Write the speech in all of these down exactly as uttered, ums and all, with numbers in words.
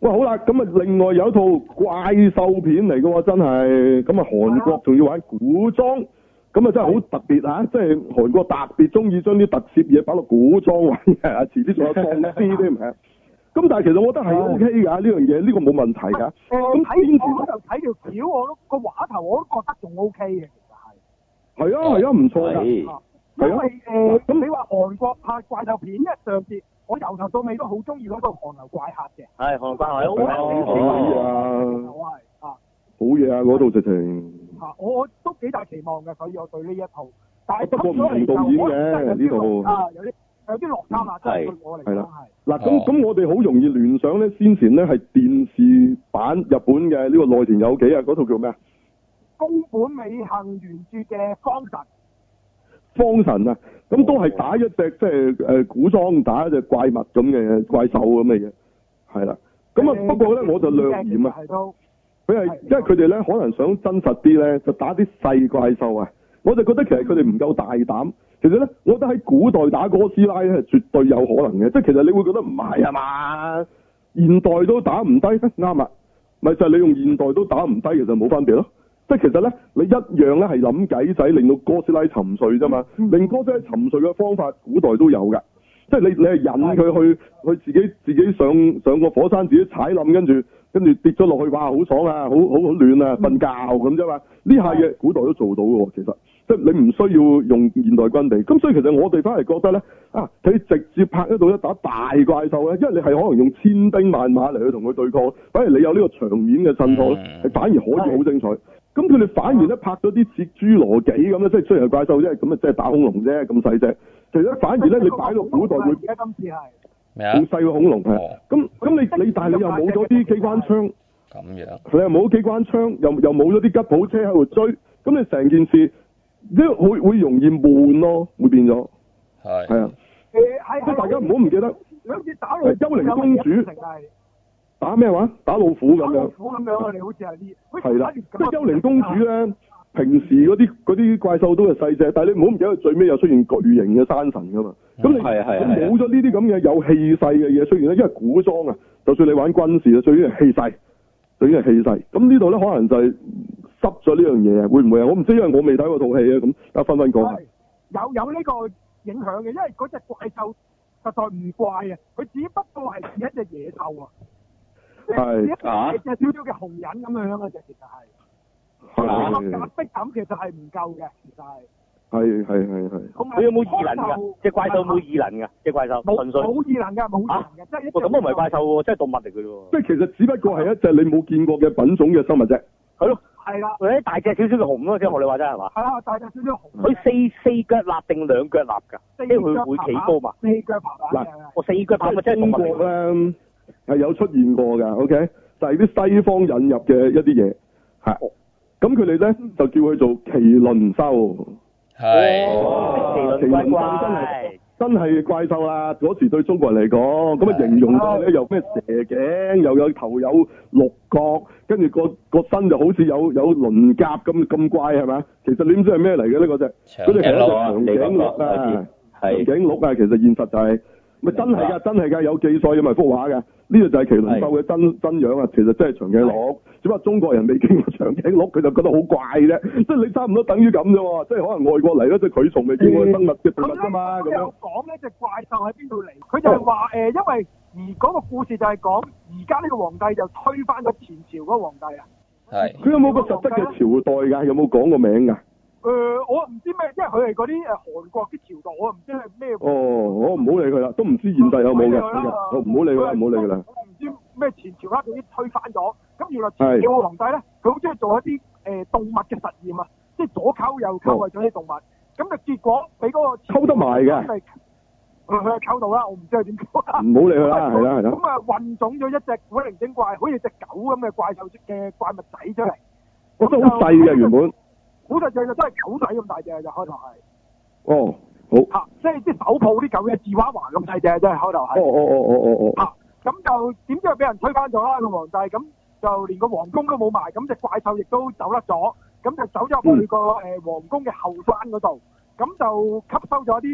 喂，好啦，咁啊，另外有一套怪獸片嚟嘅喎，真係，咁啊，韓國仲要玩古裝，咁啊，真係好特別嚇，即係韓國特別中意將啲特攝嘢擺落古裝玩嘅，遲啲仲有喪屍添係。咁但係其實我覺得係 O K 㗎，呢樣嘢呢個冇問題㗎。 誒睇我嗰度睇條橋，我都個畫頭我都覺得仲 O K 嘅，其實係。係啊係啊，唔錯㗎。 因為誒，咁你話韓國拍怪獸片，因為上次我由頭到尾都好中意嗰套《韓流怪客》嘅。 係韓流怪客，好好啊！ 我係啊， 好嘢啊！嗰套直情。 啊，我我都幾大期望嘅，所以我對呢一套。但係不過唔同導演嘅呢套。 啊，有啲有啲落差啦，真係對我嚟講係。 嗱咁咁，我哋好容易聯想咧，先前咧係電視版日本嘅呢個內田有紀啊，嗰套叫咩啊？ 宮本美幸原著嘅《方神》。 方神啊，咁都係打一隻即係誒古裝打一隻怪物咁嘅怪獸咁嘅嘢，係啦。咁啊不過咧我就略嫌啊，佢係因為佢哋咧可能想真實啲咧，就打啲細怪獸啊。我就覺得其實佢哋唔夠大膽。其實咧，我覺得喺古代打哥斯拉咧係絕對有可能嘅，即係其實你會覺得唔係啊嘛，現代都打唔低，啱啊，咪就係你用現代都打唔低，其實冇分別咯。即係其實咧，你一樣咧係諗計仔令到哥斯拉沉睡啫嘛，令哥斯拉沉睡嘅方法，古代都有㗎。即係你你係引佢去去自己自己上上個火山，自己踩冧，跟住跟住跌咗落去，哇！好爽啊，好好好暖啊，瞓覺咁啫嘛。呢下嘢古代都做到嘅喎，其實即係你唔需要用現代軍備。咁所以其實我哋反而覺得咧，啊，佢直接拍得到一打大怪獸咧，因為你係可能用千兵萬馬嚟去同佢對抗，反而你有呢個場面嘅襯托咧，係反而可以好精彩。咁佢哋反而咧拍咗啲似侏羅紀咁咧，即係雖然係怪獸啫，咁啊即係打恐龍啫，咁細隻。其實反而咧，你擺到古代會而家今次係咩啊？好細個恐龍係。咁咁你你但係你又冇咗啲機關槍。 咁樣。 你又冇機關槍，又又冇咗啲吉普車喺度追，咁你成件事即係會會容易悶咯，會變咗。 係。 係啊。 誒係。 即係大家唔好唔記得。 兩次打落。 幽靈公主。打咩話？打老虎咁樣。 老虎咁樣啊！你好似係啲。 係啦，即係幽靈公主咧，平時嗰啲嗰啲怪獸都係細隻，但係你唔好唔記得最尾又出現巨型嘅山神噶嘛。咁、嗯、你冇咗呢啲咁嘅有氣勢嘅嘢出現咧，因為古裝啊，就算你玩軍事啊，最緊係氣勢，最緊係氣勢。咁呢度咧可能就係濕咗呢樣嘢啊？會唔會啊？我唔知，因為我未睇過套戲啊。咁阿芬芬講下。有有呢個影響嘅，因為嗰隻怪獸實在唔怪啊，佢只不過係似一隻野獸啊。 係啊！隻少少嘅紅人咁樣嘅啫，其實係。係。壓迫感其實係唔夠嘅，其實係。 係係係係。 你有冇異能㗎？隻怪獸冇異能㗎？隻怪獸。 冇冇異能㗎，冇異能嘅，即係一。 咁都唔係怪獸喎，即係動物嚟嘅喎。 即係其實只不過係一隻你冇見過嘅品種嘅生物啫。 係咯。 係啦。 或者大隻少少嘅熊咯，即係學你話齋係嘛？ 係啊，大隻少少熊。 佢四四腳立定兩腳立㗎？即係佢會企高嘛？ 四腳爬嗱， 我四腳爬咪即係動物嚟咧。係有出現過㗎 ，OK，就係啲西方引入嘅一啲嘢，係，咁佢哋咧就叫佢做麒麟獸， 係， 麒麟獸真係真係怪獸啦！嗰時對中國人嚟講，咁啊形容到咧又咩蛇頸，又有頭有六角，跟住個個身就好似有有鱗甲咁咁怪係咪？其實你唔知係咩嚟嘅呢？嗰隻，嗰隻係一隻長頸鹿啊，長頸鹿啊，其實現實就係、是。咪真係㗎，真係㗎，有記載嘅咪幅畫㗎。呢個就係麒麟獸嘅真真樣啊！其實真係長頸鹿，只不過中國人未見過長頸鹿，佢就覺得好怪啫。即係你差唔多等於咁啫喎，即係可能外國嚟咧，即係佢從未見過生物嘅動物㗎嘛。咁樣講呢隻怪獸喺邊度嚟？佢就係話誒，因為而嗰個故事就係講而家呢個皇帝就推翻咗前朝嗰個皇帝啊。 係。 佢有冇個實質嘅朝代㗎？有冇講個名㗎？ 誒、呃，我唔知咩，因為佢係嗰啲誒韓國啲朝代，我唔知係咩。 哦，我唔好理佢啦，都唔知現代有冇嘅。我唔好理佢啦，唔好理佢啦。 我唔知咩前朝啦，總之推翻咗。咁原來前朝嘅皇帝咧，佢好中意做一啲誒、呃、動物嘅實驗啊，即係左溝右溝為咗啲動物。咁、哦、就結果俾嗰個溝得埋嘅。 佢佢係溝到啦，我唔知佢點溝。 唔好理佢啦，係啦係啦。 咁啊混種咗一隻古靈精怪，好似隻狗咁嘅怪獸嘅怪物仔出嚟。 我覺得好細嘅原本。 好細隻就真係狗仔咁大隻就開頭係。 哦，好。嚇、 啊，即係啲手抱啲狗嘅芝娃娃咁細隻，真係開頭係。 哦哦哦哦哦哦。 嚇，咁就點知俾人推翻咗啦個皇帝，咁就連個皇宮都冇埋，咁隻怪獸亦都走甩咗，咁就走咗入去個誒皇宮嘅後山嗰度，咁就吸收咗啲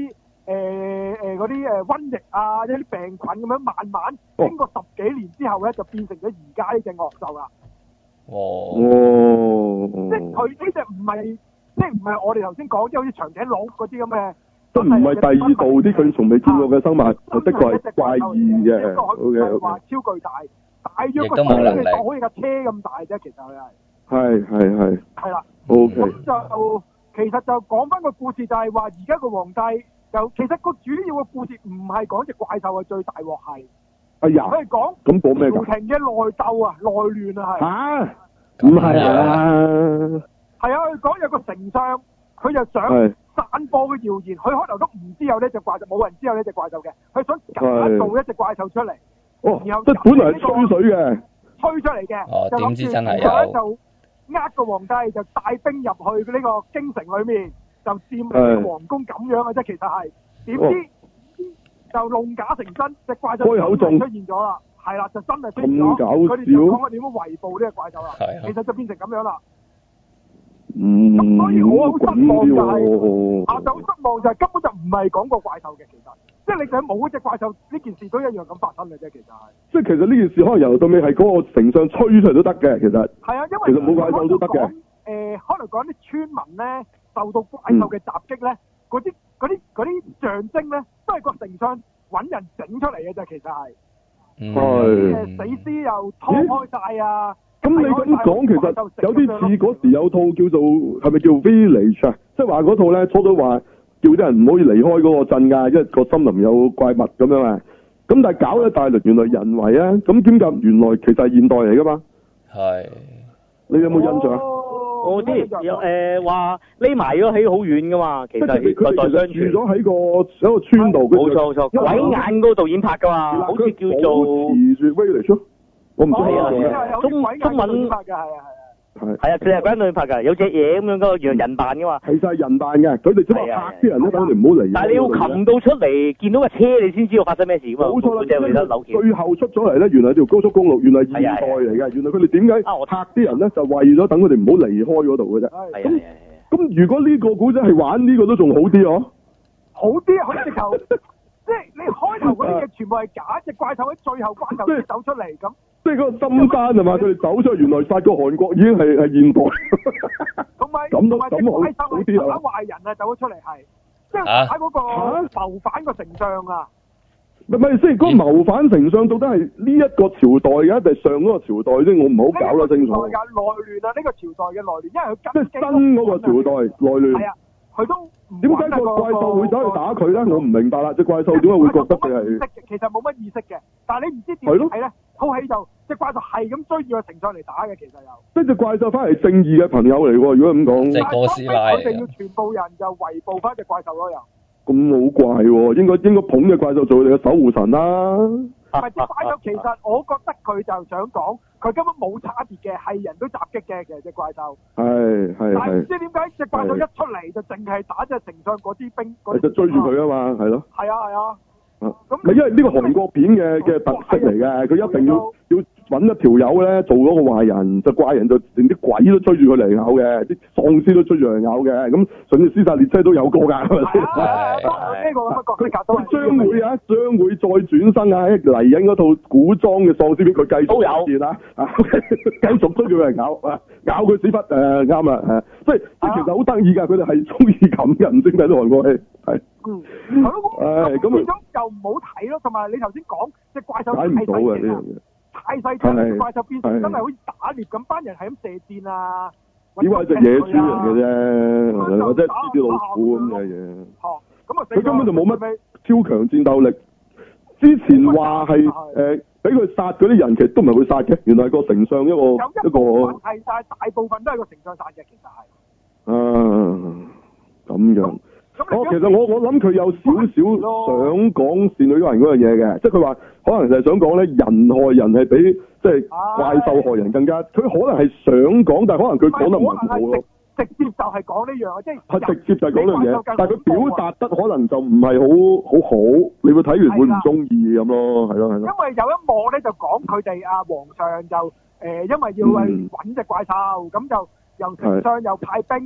誒嗰啲誒瘟疫啊，一啲病菌咁樣，慢慢經過十幾年之後咧，就變成咗而家呢隻惡獸啦。 哦。 哦。 即係佢呢隻唔係，即係唔係我哋頭先講，即係好似長頸鹿嗰啲咁嘅。 都唔係第二度啲佢從未見過嘅生物，就的確係怪異嘅。O K O K。 話超巨大，大約個亦都冇能力， 好似架車咁大啫，其實佢係。 係係係。 係啦。 O K。 咁就其實就講翻個故事，就係話而家個皇帝就其實個主要嘅故事唔係講隻怪獸係最大鑊係。 哎呀。 佢係講咁講咩㗎？ 朝廷嘅內鬥啊，內亂啊係。 嚇？唔係啊。係啊，佢講有個丞相，佢就想散播嘅謠言，佢開頭都唔知有呢隻怪獸，冇人知有呢隻怪獸嘅，佢想假造一隻怪獸出嚟。 哦。 然後即係本來係吹水嘅。 吹出嚟嘅。 哦，點知真係有。就呃個皇帝，就帶兵入去呢個京城裏面，就佔領皇宮咁樣嘅啫。其實係點知就弄假成真，隻怪獸開口中出現咗啦。係啦，就真係出現咗。 咁搞笑。 佢哋就講佢點樣圍捕呢個怪獸啦。 係。 其實就變成咁樣啦。 嗯。 咁所以我好失望就係，啊就好失望就係根本就唔係講個怪獸嘅，其實，即係你想冇嗰隻怪獸呢件事都一樣咁發生嘅啫，其實係。 即係其實呢件事可能由到尾係嗰個丞相吹出嚟都得嘅，其實。係啊，因為其實冇怪獸都得嘅。 誒，可能講啲村民咧受到怪獸嘅襲擊咧，嗰啲嗰啲嗰啲象徵咧，都係個丞相揾人整出嚟嘅啫，其實係。 係。 誒，死屍又劏開晒啊！ 咁你咁講，其實有啲似嗰時有套叫做係咪叫 Village 啊？即係話嗰套咧，初初話叫啲人唔可以離開嗰個鎮㗎，因為個森林有怪物咁樣啊。咁但係搞咗大輪，原來人為啊，咁點解原來其實係現代嚟㗎嘛？係。你有冇印象啊？ 我知有誒話匿埋咗喺好遠㗎嘛，其實佢佢其實住咗喺個喺個村度。冇錯冇錯， 鬼眼嗰個導演拍㗎嘛，好似叫做保持住 Village。我唔知啊，中中中文拍嘅係啊係啊， 係啊，佢係鬼導演拍㗎，有隻嘢咁樣嗰個樣人扮㗎嘛， 係晒人扮嘅，佢哋只係嚇啲人咧，等佢哋唔好嚟。 但係你要擒到出嚟，見到架車你先知道發生咩事㗎嘛。冇錯啦， 最後出咗嚟咧，原來係條高速公路，原來係現代嚟嘅，原來佢哋點解嚇啲人咧，就為咗等佢哋唔好離開嗰度嘅啫。咁咁如果呢個古仔係玩呢個都仲好啲哦， 好啲，佢直頭即係你開頭嗰啲嘢全部係假，隻怪獸喺最後關頭先走出嚟咁。 即係嗰個深山係嘛？佢哋走出去，原來發覺韓國已經係係現代。 同埋咁都咁好好啲啊！ 打壞人啊，走咗出嚟係，即係打嗰個謀反個丞相啊！ 唔係先，嗰個謀反丞相到底係呢一個朝代嘅，定係上嗰個朝代先？我唔好搞得清楚。 內亂啊！呢個朝代嘅內亂，因為佢即係新嗰個朝代內亂。係啊， 佢都點解個怪獸會走去打佢咧？我唔明白啦！隻怪獸點解會覺得佢係？ 其實冇乜意識嘅，但係你唔知點睇咧？套戲就隻怪獸係咁追住個丞相嚟打嘅，其實又。即係隻怪獸翻嚟正義嘅朋友嚟喎，如果咁講。 即係哥斯拉。 佢哋要全部人就圍捕翻隻怪獸咯，又。 咁好怪喎！應該應該捧隻怪獸做佢哋嘅守護神啦。 唔係隻怪獸，其實我覺得佢就想講，佢根本冇差別嘅，係人都襲擊嘅，其實隻怪獸。係係係。但係唔知點解隻怪獸一出嚟就淨係打隻丞相嗰啲兵。 係就追住佢啊嘛，係咯。 係啊係啊。 咁咪因為呢個韓國片嘅嘅特色嚟嘅，佢一定要要揾一條友咧做嗰個壞人，就怪人就連啲鬼都追住佢嚟咬嘅，啲喪屍都追住嚟咬嘅，咁甚至屍殺列車都有過㗎，係咪先？ 呢個咁嘅角色格都將會啊，將會再轉生啊！嚟緊嗰套古裝嘅喪屍片，佢繼續出現啊！啊，繼續追住佢嚟咬啊，咬佢屎忽誒啱啦誒，即係即係其實好得意㗎，佢哋係中意咁嘅，唔知點解啲韓國戲係。嗯，係咯，咁變咗又唔好睇咯，同埋你頭先講隻怪獸太細隻啊，太細隻怪獸變成真係好似打獵咁，班人係咁射箭啊， 以為係隻野豬嚟嘅啫，或者獅子老虎咁嘅嘢。 哦，咁啊， 佢根本就冇乜超強戰鬥力。之前話係誒俾佢殺嗰啲人，其實都唔係佢殺嘅，原來係個丞相一個一個。 係，但係大部分都係個丞相殺嘅，其實係。 啊，咁樣。我其實我我諗佢有少少想講倩女幽魂嗰樣嘢嘅，即係佢話可能就係想講咧，人害人係比即係怪獸害人更加，佢可能係想講，但係可能佢講得唔係咁好咯。 直接就係講呢樣，即係係直接就係講呢樣嘢，但係佢表達得可能就唔係好好好，你會睇完會唔中意咁咯，係咯係咯。 因為有一幕咧就講佢哋啊皇上就誒，因為要去揾隻怪獸，咁就又丞相又派兵。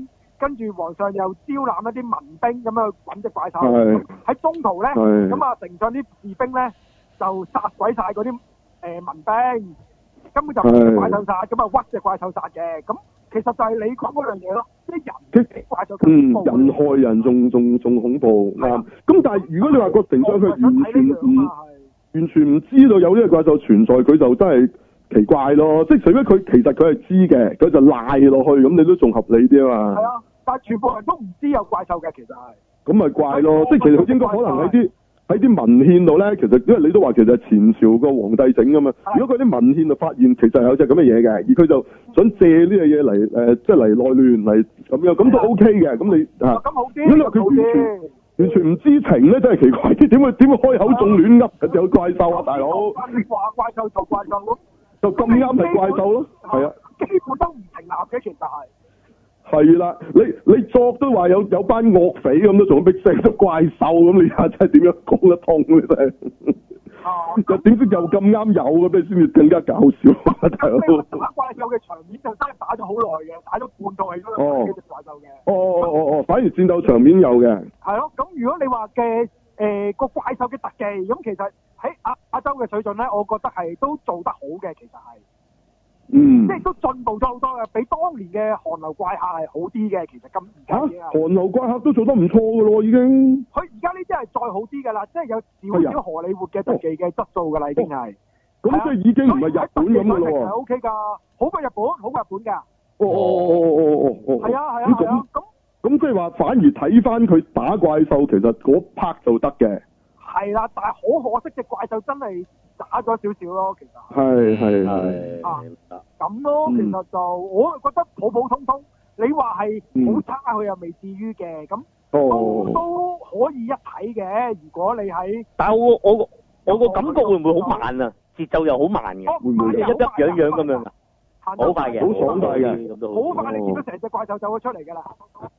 跟住皇上又招攬一啲民兵咁樣去揾隻怪獸。 係喺中途咧， 係咁啊丞相啲士兵咧就殺鬼晒嗰啲誒民兵，根本就唔係怪獸殺，咁啊屈隻怪獸殺嘅。咁其實就係你講嗰樣嘢咯，即係人比怪獸嗯， 更恐怖。 人害人仲仲仲恐怖啱。咁但係如果你話個丞相佢完全唔完全唔知道有呢個怪獸存在，佢就真係奇怪咯。即係除非佢其實佢係知嘅，佢就賴落去，咁你都仲合理啲啊嘛。 係啊，但係全部人都唔知有怪獸嘅，其實係。 咁咪怪咯，即係其實佢應該可能喺啲喺啲文獻度咧，其實因為你都話其實係前朝個皇帝整噶嘛。如果佢啲文獻度發現其實有隻咁嘅嘢嘅，而佢就想借呢樣嘢嚟誒，即係嚟內亂嚟咁樣，咁都 OK 嘅。咁你嚇， 咁好啲。 如果你話佢完全完全唔知情咧，真係奇怪啲。點會點會開口仲亂噏有怪獸啊，大佬？ 你話怪獸就怪獸咯， 就咁啱係怪獸咯，係啊。 基本都唔成立嘅，其實係。 係啦，你你作都話有有班惡匪咁都仲逼成咗怪獸咁，你下真係點樣講得通咧？真係。又點知又咁啱有嘅咩先至更加搞笑啊！大佬。 打怪獸嘅場面就真係打咗好耐嘅，打咗半套戲都係打隻怪獸嘅。 哦哦哦哦，反而戰鬥場面有嘅。 係咯，咁如果你話嘅誒個怪獸嘅特技，咁其實喺亞亞洲嘅水準咧，我覺得係都做得好嘅，其實係。 嗯， 即係都進步咗好多嘅，比當年嘅韓流怪客係好啲嘅。其實咁而家嘅韓流怪客都做得唔錯㗎咯，已經。 佢而家呢啲係再好啲㗎啦，即係有少少荷里活嘅特技嘅質素㗎啦，已經係。 咁即係已經唔係日本咁㗎咯喎。 係 O K 㗎，好過日本，好過日本㗎。 哦哦哦哦哦哦。 係啊係啊係啊，咁咁即係話反而睇翻佢打怪獸，其實嗰 part 就得嘅。係啦，但係好可惜，隻怪獸真係打咗少少咯，其實。 係係係。 啊，咁咯，其實就我覺得普普通通。你話係好差，佢又未至於嘅，咁都都可以一睇嘅。如果你喺， 但係我我我個感覺會唔會好慢啊？節奏又好慢嘅，會唔會一一樣樣咁樣啊？好快嘅， 好爽快嘅， 好快你見到成隻怪獸走咗出嚟㗎啦。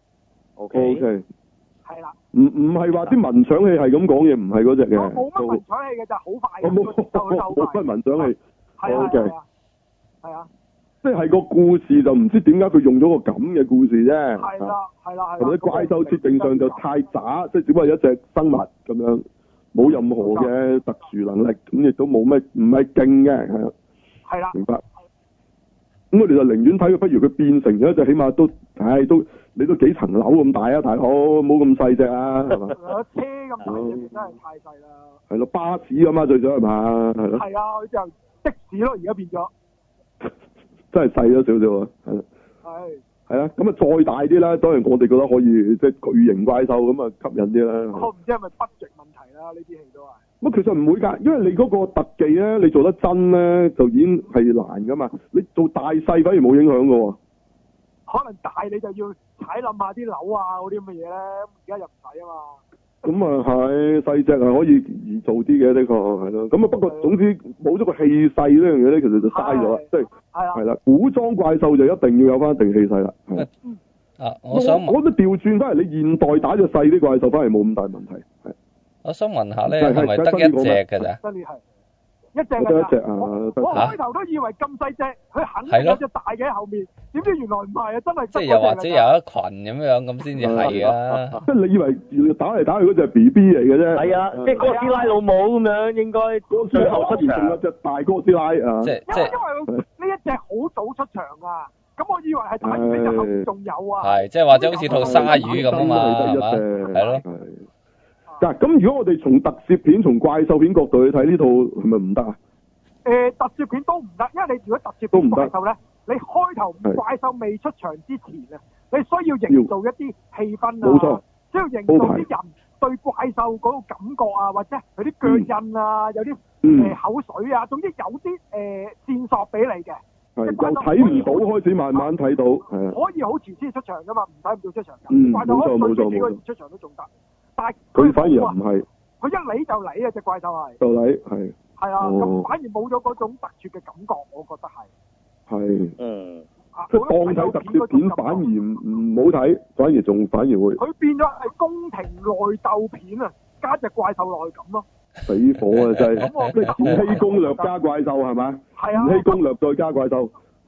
O K。 係啦。 唔唔係話啲文搶戲係咁講嘢，唔係嗰隻嘅。 冇乜文搶戲嘅就好快嘅。 我冇冇乜文搶戲。 係啊係啊。係啊。 即係個故事就唔知點解佢用咗個咁嘅故事啫。 係啦係啦係。 同埋怪獸設定上就太渣，即係只不過係一隻生物咁樣，冇任何嘅特殊能力，咁亦都冇咩唔係勁嘅，係啊。係啦。明白。咁我哋就寧願睇佢，不如佢變成咗一隻，起碼都，唉，都你都幾層樓咁大啊，大佬，冇咁細隻啊，係嘛？ 車咁大隻真係太細啦。 係咯，巴士咁啊，最少係嘛？係咯。係啊，佢就的士咯，而家變咗。 真係細咗少少啊，係。係。係啊，咁啊再大啲啦，當然我哋覺得可以，即係巨型怪獸咁啊吸引啲啦。 我唔知係咪 budget 問題啦，呢啲戲都係。 咁其實唔會㗎，因為你嗰個特技咧，你做得真咧，就已經係難㗎嘛。你做大細反而冇影響㗎喎。 可能大你就要踩冧下啲樓啊嗰啲咁嘅嘢咧，而家又唔使啊嘛。 咁啊係，細隻係可以易做啲嘅，的確係咯。咁啊不過總之冇咗個氣勢呢樣嘢咧，其實就嘥咗啦，即係係啦。古裝怪獸就一定要有翻一定氣勢啦。係啊，我想我覺得調轉翻嚟，你現代打隻細啲怪獸，反而冇咁大問題。係。 我想問下咧，係咪得一隻㗎咋？ 真係係一隻㗎。 得一隻啊！ 我開頭都以為咁細隻，佢肯定有隻大嘅喺後面，點知原來唔係啊！真係即係又或者有一群咁樣咁先至係啊！ 即係你以為打嚟打去嗰隻係 B B 嚟嘅啫？ 係啊，即係哥斯拉老母咁樣，應該最後出場有隻大哥斯拉啊！ 即係因為呢一隻好早出場啊！咁我以為係打完呢隻後面仲有啊！ 係即係或者好似套鯊魚咁啊嘛，係嘛？係咯。 嗱，咁如果我哋從特攝片、從怪獸片角度去睇呢套，係咪唔得啊？ 誒，特攝片都唔得，因為你如果特攝片怪獸咧，你開頭怪獸未出場之前啊，你需要營造一啲氣氛啊，冇錯，需要營造啲人對怪獸嗰個感覺啊，或者佢啲腳印啊，有啲誒口水啊，總之有啲誒線索俾你嘅。 係，就睇唔到開始慢慢睇到，係啊。 可以好遲先出場噶嘛，唔使咁早出場。 嗯， 怪獸可以幾個月出場都仲得。但係佢反而又唔係， 佢一嚟就嚟啊！隻怪獸係就嚟係， 係啊，咁反而冇咗嗰種特殊嘅感覺，我覺得係係， 嗯， 即係當睇特攝片反而唔唔好睇，反而仲反而會， 佢變咗係宮廷內鬥片啊，加隻怪獸落去咁咯， 死火啊真係，即係《延禧攻略》加怪獸係咪？係啊，《延禧攻略》再加怪獸，係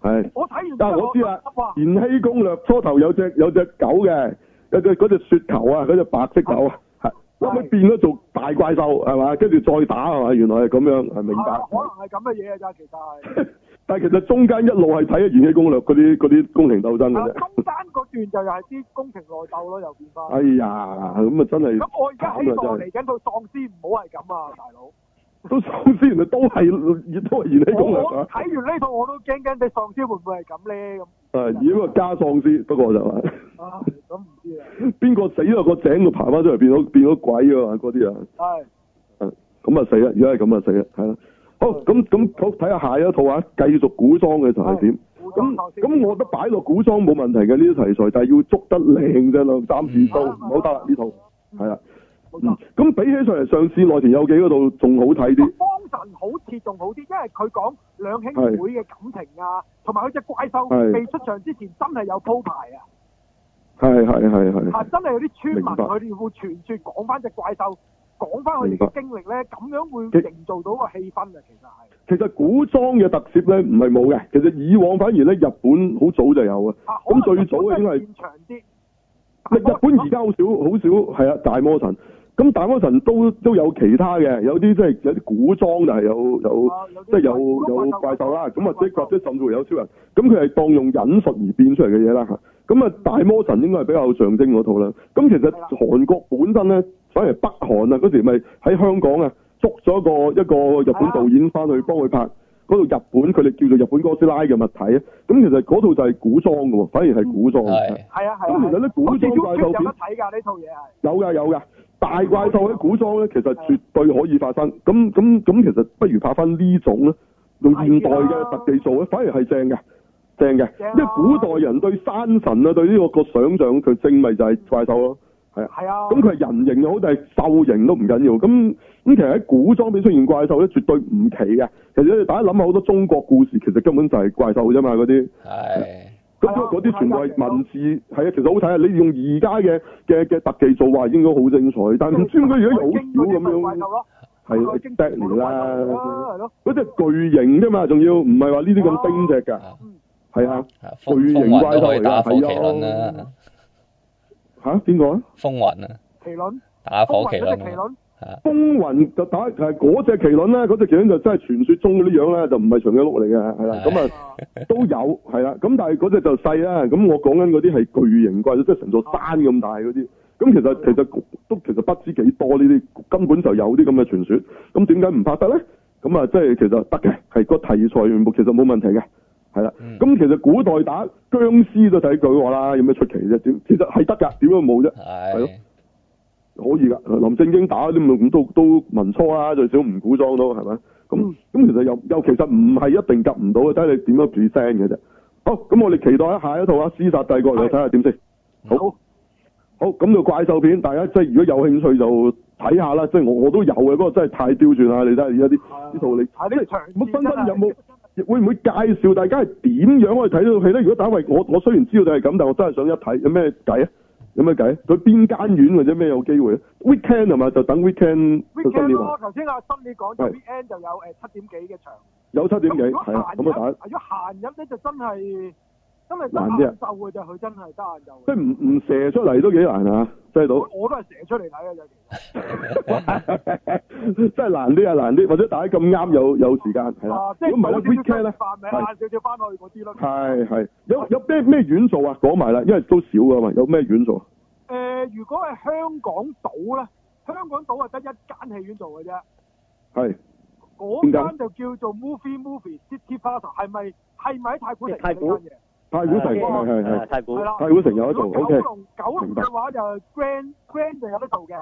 係。 我睇完但係我知啦， 哇 《延禧攻略》初頭有隻有隻狗嘅，有隻嗰隻雪球啊，嗰隻白色狗啊，係後尾變咗做大怪獸係嘛，跟住再打係嘛，原來係咁樣，係明白。 可能係咁嘅嘢啊，咋其實係。 但係其實中間一路係睇《延禧攻略》嗰啲嗰啲宮廷鬥爭嘅啫。 中間嗰段就又係啲宮廷內鬥咯，又變翻。 哎呀，咁啊真係。 咁我而家希望嚟緊套喪屍唔好係咁啊，大佬。都喪屍原來都係都係《延禧攻略》啊！ 睇完呢套我都驚驚地喪屍會唔會係咁咧咁。 誒，如果加喪屍，不過就係。 啊，咁唔知啊。 邊個死落個井度爬翻出嚟變咗變咗鬼啊？嗰啲啊。係。誒，咁啊死啦！如果係咁啊死啦，係啦。好，咁咁好睇下下一套啊，繼續古裝嘅就係點？咁咁，我覺得擺落古裝冇問題嘅呢啲題材，但係要捉得靚啫咯，三字刀唔好得啦呢套，係啦。咁比起上嚟，上次內田有紀嗰度仲好睇啲。方神好似仲好啲，因為佢講兩兄妹嘅感情啊，同埋佢隻怪獸未出場之前真係有鋪排啊。係係係係。係真係有啲村民佢哋會傳説講翻隻怪獸。講翻佢哋嘅經歷咧，咁樣會營造到個氣氛啊！其實係。其實古裝嘅特攝咧，唔係冇嘅。其實以往反而咧，日本好早就有嘅。咁、啊、最早嘅應該係。現場啲。日本而家好少，好少係啊！大魔神。咁大魔神都都有其他嘅，有啲即係有啲古裝就係有有，即係、啊、有有，有怪獸啦。咁或者或者甚至乎有超人。咁佢係當用忍術而變出嚟嘅嘢啦嚇。咁啊，大魔神應該係比較象徵嗰套啦。咁其實韓國本身咧。反而北韓啊，嗰時咪喺香港啊捉咗一個一個日本導演翻去幫佢拍嗰套日本佢哋叫做日本哥斯拉嘅物體啊。咁其實嗰套就係古裝嘅喎，反而係古裝。係係啊係。咁其實咧古裝怪獸片有得睇㗎呢套嘢係。有㗎有㗎，大怪獸喺古裝咧，其實絕對可以發生。咁咁咁，其實不如拍翻呢種咧，用現代嘅特技做咧，反而係正嘅，正嘅。因為古代人對山神啊，對呢個個想像，佢正咪就係怪獸咯。係啊，係啊，咁佢係人形又好定係獸形都唔緊要，咁咁其實喺古裝片出現怪獸咧，絕對唔奇嘅。其實你大家諗下好多中國故事，其實根本就係怪獸啫嘛，嗰啲。係。咁嗰啲全部係文字，係啊，其實好睇啊！你用而家嘅嘅嘅特技做話應該好精彩，但係唔知點解而家好少咁樣。係係 Deadly 啦，係咯。嗰隻巨型啫嘛，仲要唔係話呢啲咁冰隻㗎。係啊。巨型怪獸嚟㗎，係啊。吓邊個啊？風雲啊！麒麟打火麒麟，係啊！風雲就打係嗰隻麒麟啦，嗰隻麒麟就真係傳說中嗰啲樣啦，就唔係長頸鹿嚟嘅，係啦，咁啊都有係啦，咁但係嗰隻就細啦，咁我講緊嗰啲係巨型怪獸，即係成座山咁大嗰啲，咁其實其實都其實不知幾多呢啲，根本就有啲咁嘅傳說，咁點解唔拍得咧？咁啊，即係其實得嘅，係個題材原本其實冇問題嘅。係啦，咁、嗯、其實古代打僵屍都睇佢話啦，有咩出奇啫？點其實係得㗎，點樣冇啫？係咯，可以㗎。林正英打啲咁都都民初啦，最少唔古裝都係咪？咁咁、嗯、其實又又其實唔係一定夾唔到嘅，睇你點樣 present 嘅啫。好，咁我哋期待一下一套啊，《屍殺帝國》嚟睇下點先。好，好，咁就怪獸片，大家即係如果有興趣就睇下啦。即係我我都有嘅，不過真係太刁鑽啦。你睇下而家啲呢套你，即係冇分分有冇？會唔會介紹大家係點樣可以睇到戲咧？如果打為我，我雖然知道你係咁，但我真係想一睇，有咩計啊？有咩計？佢邊間院或者咩有機會咧 ？Weekend 係嘛？就等 Weekend。Weekend 咯，頭先阿森你講咗 Weekend 就有誒七點幾嘅場。有七點幾，係啊，咁啊打。如果閒日咧就真係真係難啲啊！就嘅啫，佢真係得閒就。即係唔唔射出嚟都幾難啊！真係到。我都係射出嚟睇嘅啫，其實。真係難啲啊，難啲，或者大家咁啱有有時間係啦。如果唔係咧 Weekend 咧，晏少少翻去嗰啲咯。係係，有有咩咩院做啊？講埋啦，因為都少噶嘛，有咩院做？誒，如果係香港島咧，香港島係得一間戲院做嘅啫。係。嗰間就叫做 Movie Movie City Plaza， 係咪係咪喺太古城呢間嘢？太古城係係係太古，太古城有得做。O K。九龍九龍嘅話就 Grand Grand 就有得做嘅。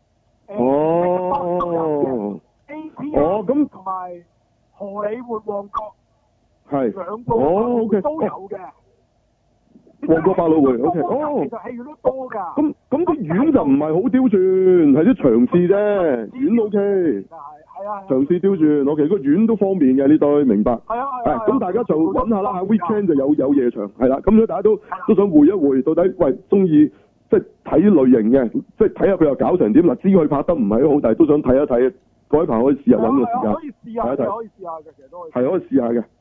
哦。A P 哦咁同埋荷里活旺角係兩個哦 O K 都有嘅。旺角百老匯 O K 哦。其實戲院都多㗎。咁咁啲院就唔係好刁鑽，係啲場次啫。院 O K。係啊，嘗試刁轉，我其實個院都方便嘅呢對，明白。係啊係啊。咁大家就揾下啦，喺 weekend 就有有夜場，係啦。咁所以大家都都想回一回，到底喂中意即係睇類型嘅，即係睇下佢又搞成點嗱。知佢拍得唔係好，但係都想睇一睇。各位朋友可以試下揾個時間，可以試下，可以試下嘅，其實都可以。係可以試下嘅，係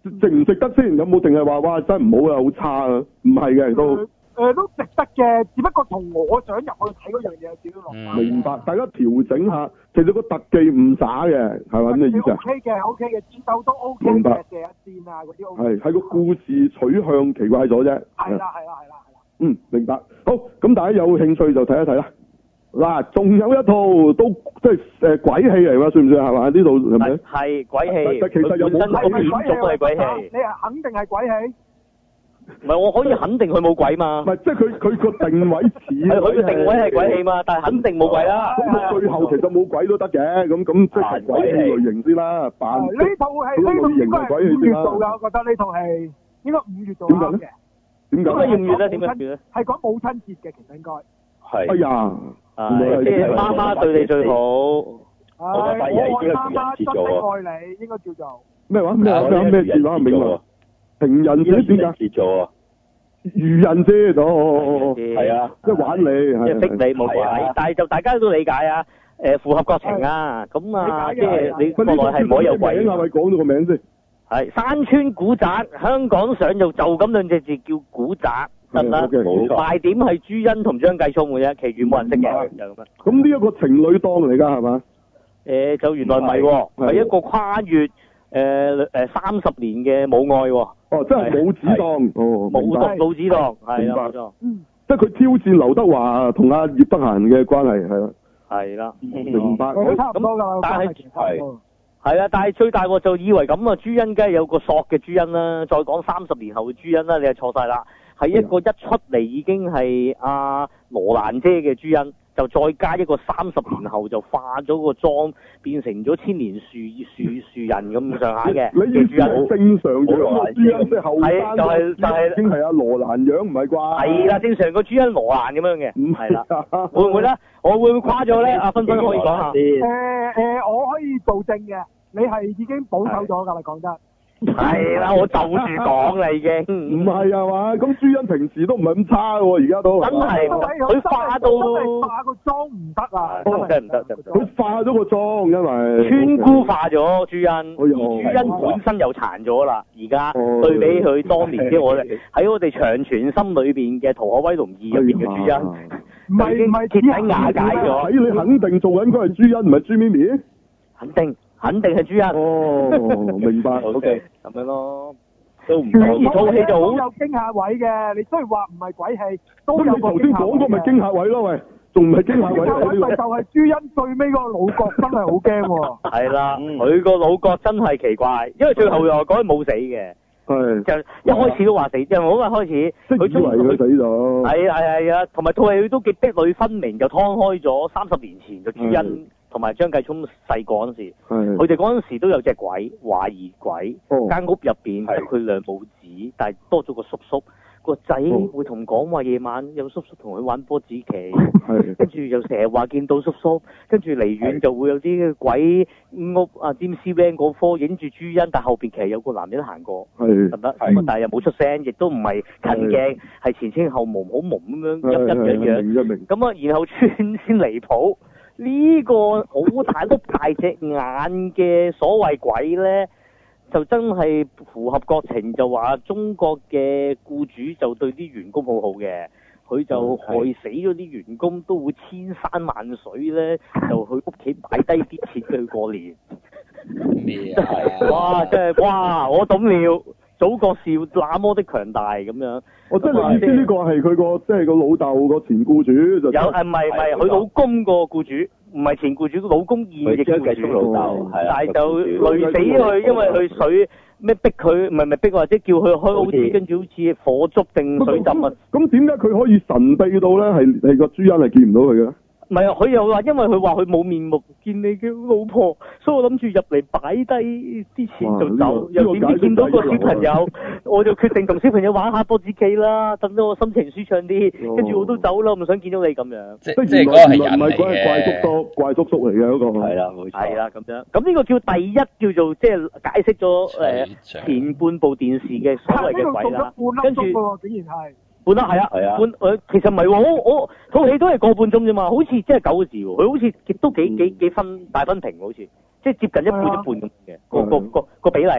值唔值得先？有冇定係話哇真係唔好啊，好差啊？唔係嘅都。 誒、呃、都值得嘅，只不過同我想入去睇嗰樣嘢有少少落差。 明白，大家調整下，其實個特技唔渣嘅，係咪咁嘅意思啊 ？O K 嘅，O K 嘅，戰鬥都 O K 明白嘅，射一箭啊嗰啲 O K。係， 係個故事取向奇怪咗啫。 係啦，係啦，係啦，係啦。 嗯，明白。好，咁大家有興趣就睇一睇啦。嗱，仲有一套都即係誒鬼戲嚟㗎，算唔算係嘛？呢度係咪？ 係鬼戲。 但其實有冇本身個片種都係鬼戲。 你係肯定係鬼戲？ 唔係，我可以肯定佢冇鬼嘛。 唔係，即係佢佢個定位似。 係佢個定位係鬼戲嘛，但係肯定冇鬼啦。 咁佢最後其實冇鬼都得嘅，咁咁即係鬼戲類型先啦，扮。 呢套戲呢套應該係五月做㗎，我覺得呢套戲應該五月做啱嘅。 點解？ 點解要五月咧？點解咧？ 係講母親節嘅，其實應該。 係。哎呀！ 即係媽媽對你最好。 係，我愛媽媽，真的愛你，應該叫做。 咩話？咩話？咩節話？明話？情人節點解？ 咗啊！ 愚人節哦， 係啊， 即係玩你， 即係逼你冇鬼，但係就大家都理解啊，誒符合國情啊，咁啊即係你國內係唔可以有鬼。 名啊，咪講咗個名先。 係山村古宅，香港上就就咁兩隻字叫古宅，得唔得？賣點係朱茵同張繼聰嘅啫，其餘冇人識嘅，就咁樣。 咁呢一個情侶檔嚟㗎係嘛？ 誒就原來唔係喎，係一個跨越。誒誒三十年嘅母愛喎， 哦，即係母子檔，哦， 母檔母子檔，係啊，冇錯， 嗯，即係佢挑戰劉德華同阿葉德嫻嘅關係，係啦， 係啦， 明白， 差唔多㗎， 但係係係啊，但係最大鑊就以為咁啊，朱茵梗係有個索嘅朱茵啦，再講三十年後嘅朱茵啦，你係錯晒啦，係一個一出嚟已經係阿羅蘭姐嘅朱茵。就再加一個三十年後就化咗個妝，變成咗千年樹樹樹人咁上下嘅。 你意思係正常嘅朱茵即係後生， 就係就係已經係阿羅蘭樣唔係啩？ 係啦，正常個朱茵羅蘭咁樣嘅，係啦。會唔會咧？我會唔會誇咗咧？阿芬芬可以講下。 誒誒，我可以做證嘅，你係已經保守咗㗎啦，講得。 係啦，我就住講啦已經。 唔係啊嘛，咁朱茵平時都唔係咁差喎，而家都。 真係，佢化到化個妝唔得啊！ 真係唔得，真係唔得。 佢化咗個妝，因為。 村姑化咗朱茵， 朱茵本身又殘咗啦，而家對比佢當年即係我哋喺我哋長存心裏邊嘅《逃學威龍二》入邊嘅朱茵， 唔係唔係徹底瓦解咗。 睇你肯定做緊嗰係朱茵，唔係朱咪咪？ 肯定。肯定係朱茵。 哦，明白。 O K，咁樣咯，都唔同。 而套戲就好有驚嚇位嘅，你雖然話唔係鬼戲，都有個驚嚇位。咁你頭先講過咪驚嚇位咯？喂，仲唔係驚嚇位？驚嚇位咪就係朱茵最尾嗰個老角真係好驚喎。係啦，佢個老角真係奇怪，因為最後又講佢冇死嘅。係。就一開始都話死，就好話開始。 佢以為佢死咗。 係係係啊，同埋套戲佢都幾壁壘分明，就劏開咗三十年前嘅朱茵。同埋張繼聰細個嗰陣時，佢哋嗰陣時都有隻鬼，懷疑鬼，間、哦、屋入邊得佢兩母子，但係多咗個叔叔，個仔會同講話夜晚有叔叔同佢玩波子棋，跟住又成日話見到叔叔，跟住離遠就會有啲鬼屋啊，James Wan 嗰科影住朱茵，但後邊其實有個男人行過，得唔得？但係又冇出聲，亦都唔係近鏡，係前清後朦好朦咁樣一一樣樣，咁啊，然後穿先離譜。呢個好大都大隻眼嘅所謂鬼呢，就真係符合國情，就話中國嘅僱主就對啲員工好好嘅，佢就害死咗啲員工，都會千山萬水呢，就去屋企擺低啲錢俾佢過年。咩啊？哇！真係哇！我懂了。祖國是那麼的強大咁樣， 我真係意思呢個係佢個即係個老豆個前僱主就有誒唔係唔係佢老公個僱主，唔係前僱主，老公現役僱主老豆，但係就累死佢，因為佢水咩逼佢，唔係唔係逼或者叫佢開 O T，跟住好似火燭定水浸啊！ 咁點解佢可以神秘到咧？係係個朱茵係見唔到佢嘅？ 唔係啊，佢又話，因為佢話佢冇面目見你嘅老婆，所以我諗住入嚟擺低啲錢就走，又點知見到個小朋友，我就決定同小朋友玩下波子棋啦，等到我心情舒暢啲，跟住我都走啦，唔想見到你咁樣。 即即係嗰個係人嚟嘅。 唔係嗰係怪叔叔，怪叔叔嚟嘅嗰個。 係啦，冇錯。 係啦，咁樣。咁呢個叫第一叫做即係解釋咗誒前半部電視嘅所謂嘅鬼啦，跟住竟然係。 半粒係啊，半誒其實唔係喎，我我套戲都係個半鐘啫嘛，好似即係九個字喎，佢好似亦都幾幾幾分大分平好似，即係接近一半一半咁嘅個個個個比例啊。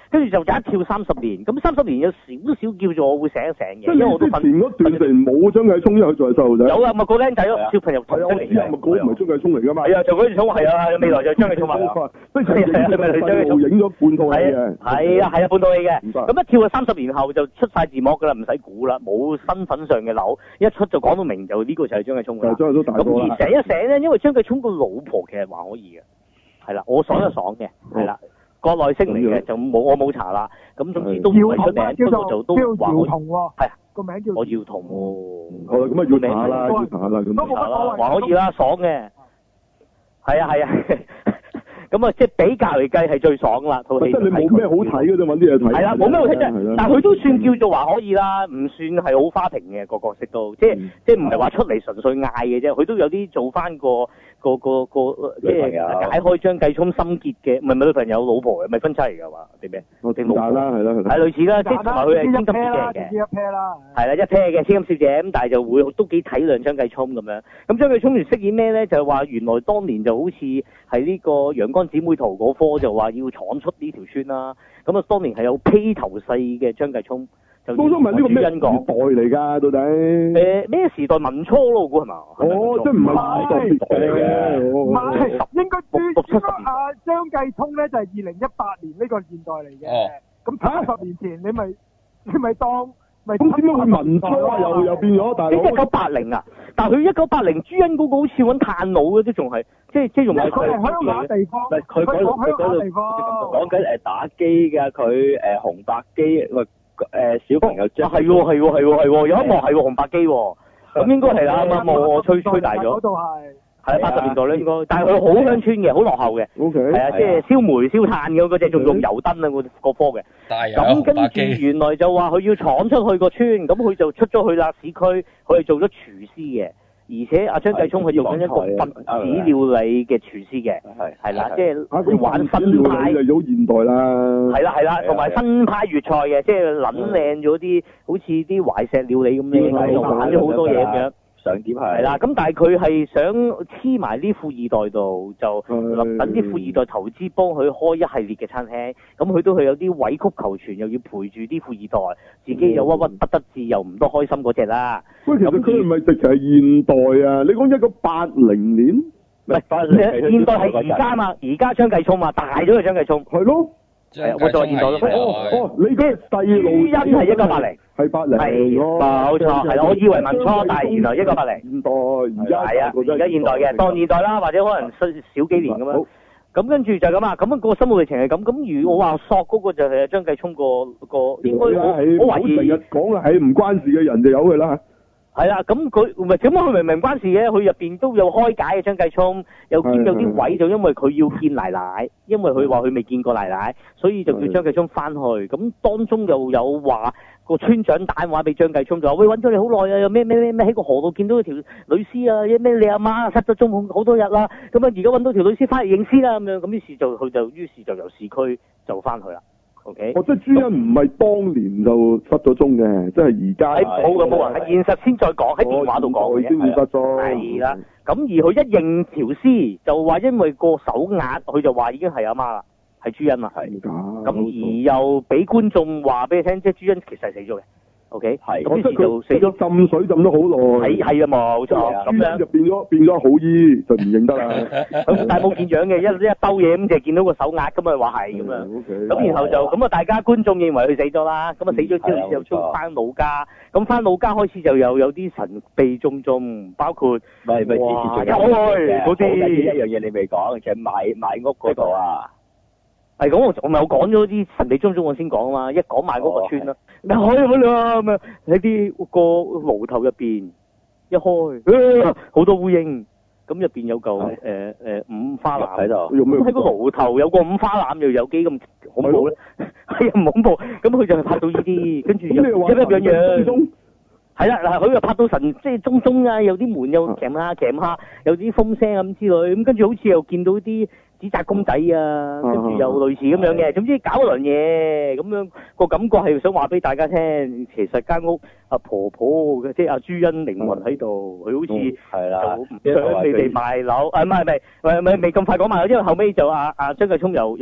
跟住就有一跳三十年，咁三十年有少少叫做我會醒一醒嘅，因為我都之前嗰段突然冇張繼聰，因為佢仲係細路仔。 有啊，咪個僆仔咯，小朋友係啊，我知啊，咪嗰個唔係張繼聰嚟㗎嘛。 係啊，就嗰條聰係啊，未來就張繼聰嘛。 即係係咪張繼聰影咗半套戲嘅？ 係啊係啊，半套戲嘅。咁一跳去三十年後就出晒字幕㗎啦，唔使估啦，冇身份上嘅樓，一出就講到明就呢個就係張繼聰㗎啦。 張繼聰大哥啦。 咁而醒一醒咧，因為張繼聰個老婆其實還可以嘅，係啦，我爽一爽嘅，係啦。國內星嚟嘅就冇，我冇查啦。咁總之都唔係出名，不過就都話我係個名叫我耀彤喎。 好啦，咁啊要查啦，要查啦，咁查啦，還可以啦，爽嘅。係啊係啊，咁啊即係比較嚟計係最爽啦套戲。即係你冇咩好睇嘅啫，揾啲嘢睇。係啦，冇咩好睇啫，但係佢都算叫做還可以啦，唔算係好花瓶嘅個角色都，即係即係唔係話出嚟純粹嗌嘅啫，佢都有啲做翻個。個個個即係解開張繼聰心結嘅，唔係咪女朋友老婆嘅，咪分妻嚟㗎嘛？定咩？我定老婆啦，係啦係啦。係類似啦，即係同埋佢係千金小姐嘅。一 pair 啦。係啦，一 pair 嘅千金小姐咁，但係就會都幾體諒張繼聰咁樣。咁張繼聰原飾演咩咧？就係話原來當年就好似係呢個陽光姊妹圖嗰科就話要闖出呢條村啦。咁啊，當年係有披頭細嘅張繼聰。都想問呢個咩時代嚟㗎？到底誒咩時代？民初咯，我估係嘛？哦，即係唔係時代嚟嘅？ 唔係，應該朱應該阿張繼聰咧就係二零一八年呢個年代嚟嘅。咁三十年前你咪你咪當咪咁點解會民初啊？又又變咗大佬？ 一九八零啊！但係佢一九八零朱茵嗰個好似揾炭佬嘅都仲係，即係即係用係佢係鄉下地方，佢講鄉下地方講緊誒打機㗎，佢誒紅白機喂。誒小朋友將係喎係喎係喎係喎，有一幕係喎紅白機喎，咁應該係啦，啱啱我我吹吹大咗。嗰度係係啊，八十年代咧應該，但係佢好鄉村嘅，好落後嘅。O K。係啊，即係燒煤燒炭嘅嗰隻，仲用油燈啊嗰個科嘅。咁跟住原來就話佢要闖出去個村，咁佢就出咗去啦市區，佢係做咗廚師嘅。而且阿張繼聰佢做緊一個分子料理嘅廚師嘅，係係啦，即係玩新派就好現代啦。 係啦係啦，同埋新派粵菜嘅，即係撚靚咗啲，好似啲懷石料理咁樣，玩咗好多嘢咁樣。 上點係。 係啦，咁但係佢係想黐埋啲富二代度，就等啲富二代投資幫佢開一系列嘅餐廳。咁佢都係有啲委曲求全，又要陪住啲富二代，自己又鬱鬱不得志，又唔多開心嗰隻啦。 喂，其實佢唔係直情係現代啊！你講一九八零年， 唔係現代係而家嘛？而家張繼聰嘛，大咗嘅張繼聰。 係咯。 係啊，我就話現代咯。 哦哦，你即係細路。 朱茵係一九八零。 係八零。 係冇錯，係我以為民初，但係原來一九八零。 現代，而家係啊，而家現代嘅，當現代啦，或者可能少少幾年咁樣。咁跟住就咁啊，咁個生活歷程係咁。咁如果我話索嗰個就係張繼聰個個，應該我我懷疑。 成日講啊，係唔關事嘅人就有佢啦。 係啦，咁佢唔係咁，佢明明關事嘅，佢入邊都有開解嘅張繼聰，又見有啲位就因為佢要見奶奶，因為佢話佢未見過奶奶，所以就叫張繼聰翻去。咁當中又有話個村長打電話俾張繼聰，就話喂，揾咗你好耐啊，有咩咩咩咩喺個河度見到條女屍啊，咩你阿媽失咗蹤好多日啦，咁啊而家揾到條女屍翻嚟認屍啦咁樣，咁於是就佢就於是就由市區就翻去啦。O K， 哦，即係朱茵唔係當年就失咗蹤嘅，即係而家。 冇嘅冇人，係現實先再講，喺電話度講嘅。 先至失蹤。 係啦，咁而佢一認條屍，就話因為個手壓，佢就話已經係阿媽啦，係朱茵啦。係。咁而又俾觀眾話俾你聽，即係朱茵其實係死咗嘅。O K，係。咁於是就死咗， 浸水浸咗好耐。 係係啊，冇錯。咁樣就變咗變咗好醫，就唔認得啦。 咁但係冇見樣嘅，一一兜嘢咁就見到個手壓，咁啊話係咁樣。咁然後就咁啊，大家觀眾認為佢死咗啦。咁啊死咗之後又出翻老家。咁翻老家開始就又有啲神秘種種，包括唔係唔係之前仲有嗰啲一樣嘢你未講，就係買買屋嗰度啊。 係咁，我我咪我講咗啲神秘種種，我先講啊嘛。一講埋嗰個村啦，你開開啦咁啊，喺啲個爐頭入邊一開，好多烏蠅，咁入邊有嚿誒誒五花腩喺度。咁喺個爐頭有個五花腩，又有幾咁恐怖咧？係啊，唔恐怖。咁佢就係拍到呢啲，跟住一一樣樣。係啦，嗱，佢又拍到神，即係中中啊，有啲門又鉗下鉗下，有啲風聲咁之類。咁跟住好似又見到啲紙紮公仔啊，跟住又類似咁樣嘅。總之搞一輪嘢，咁樣個感覺係想話俾大家聽，其實間屋阿婆婆嘅，即係阿朱茵靈魂喺度，佢好似係啦，就唔想你哋賣樓。啊，唔係唔係，唔係未咁快講賣樓，因為後尾就阿阿張繼聰又又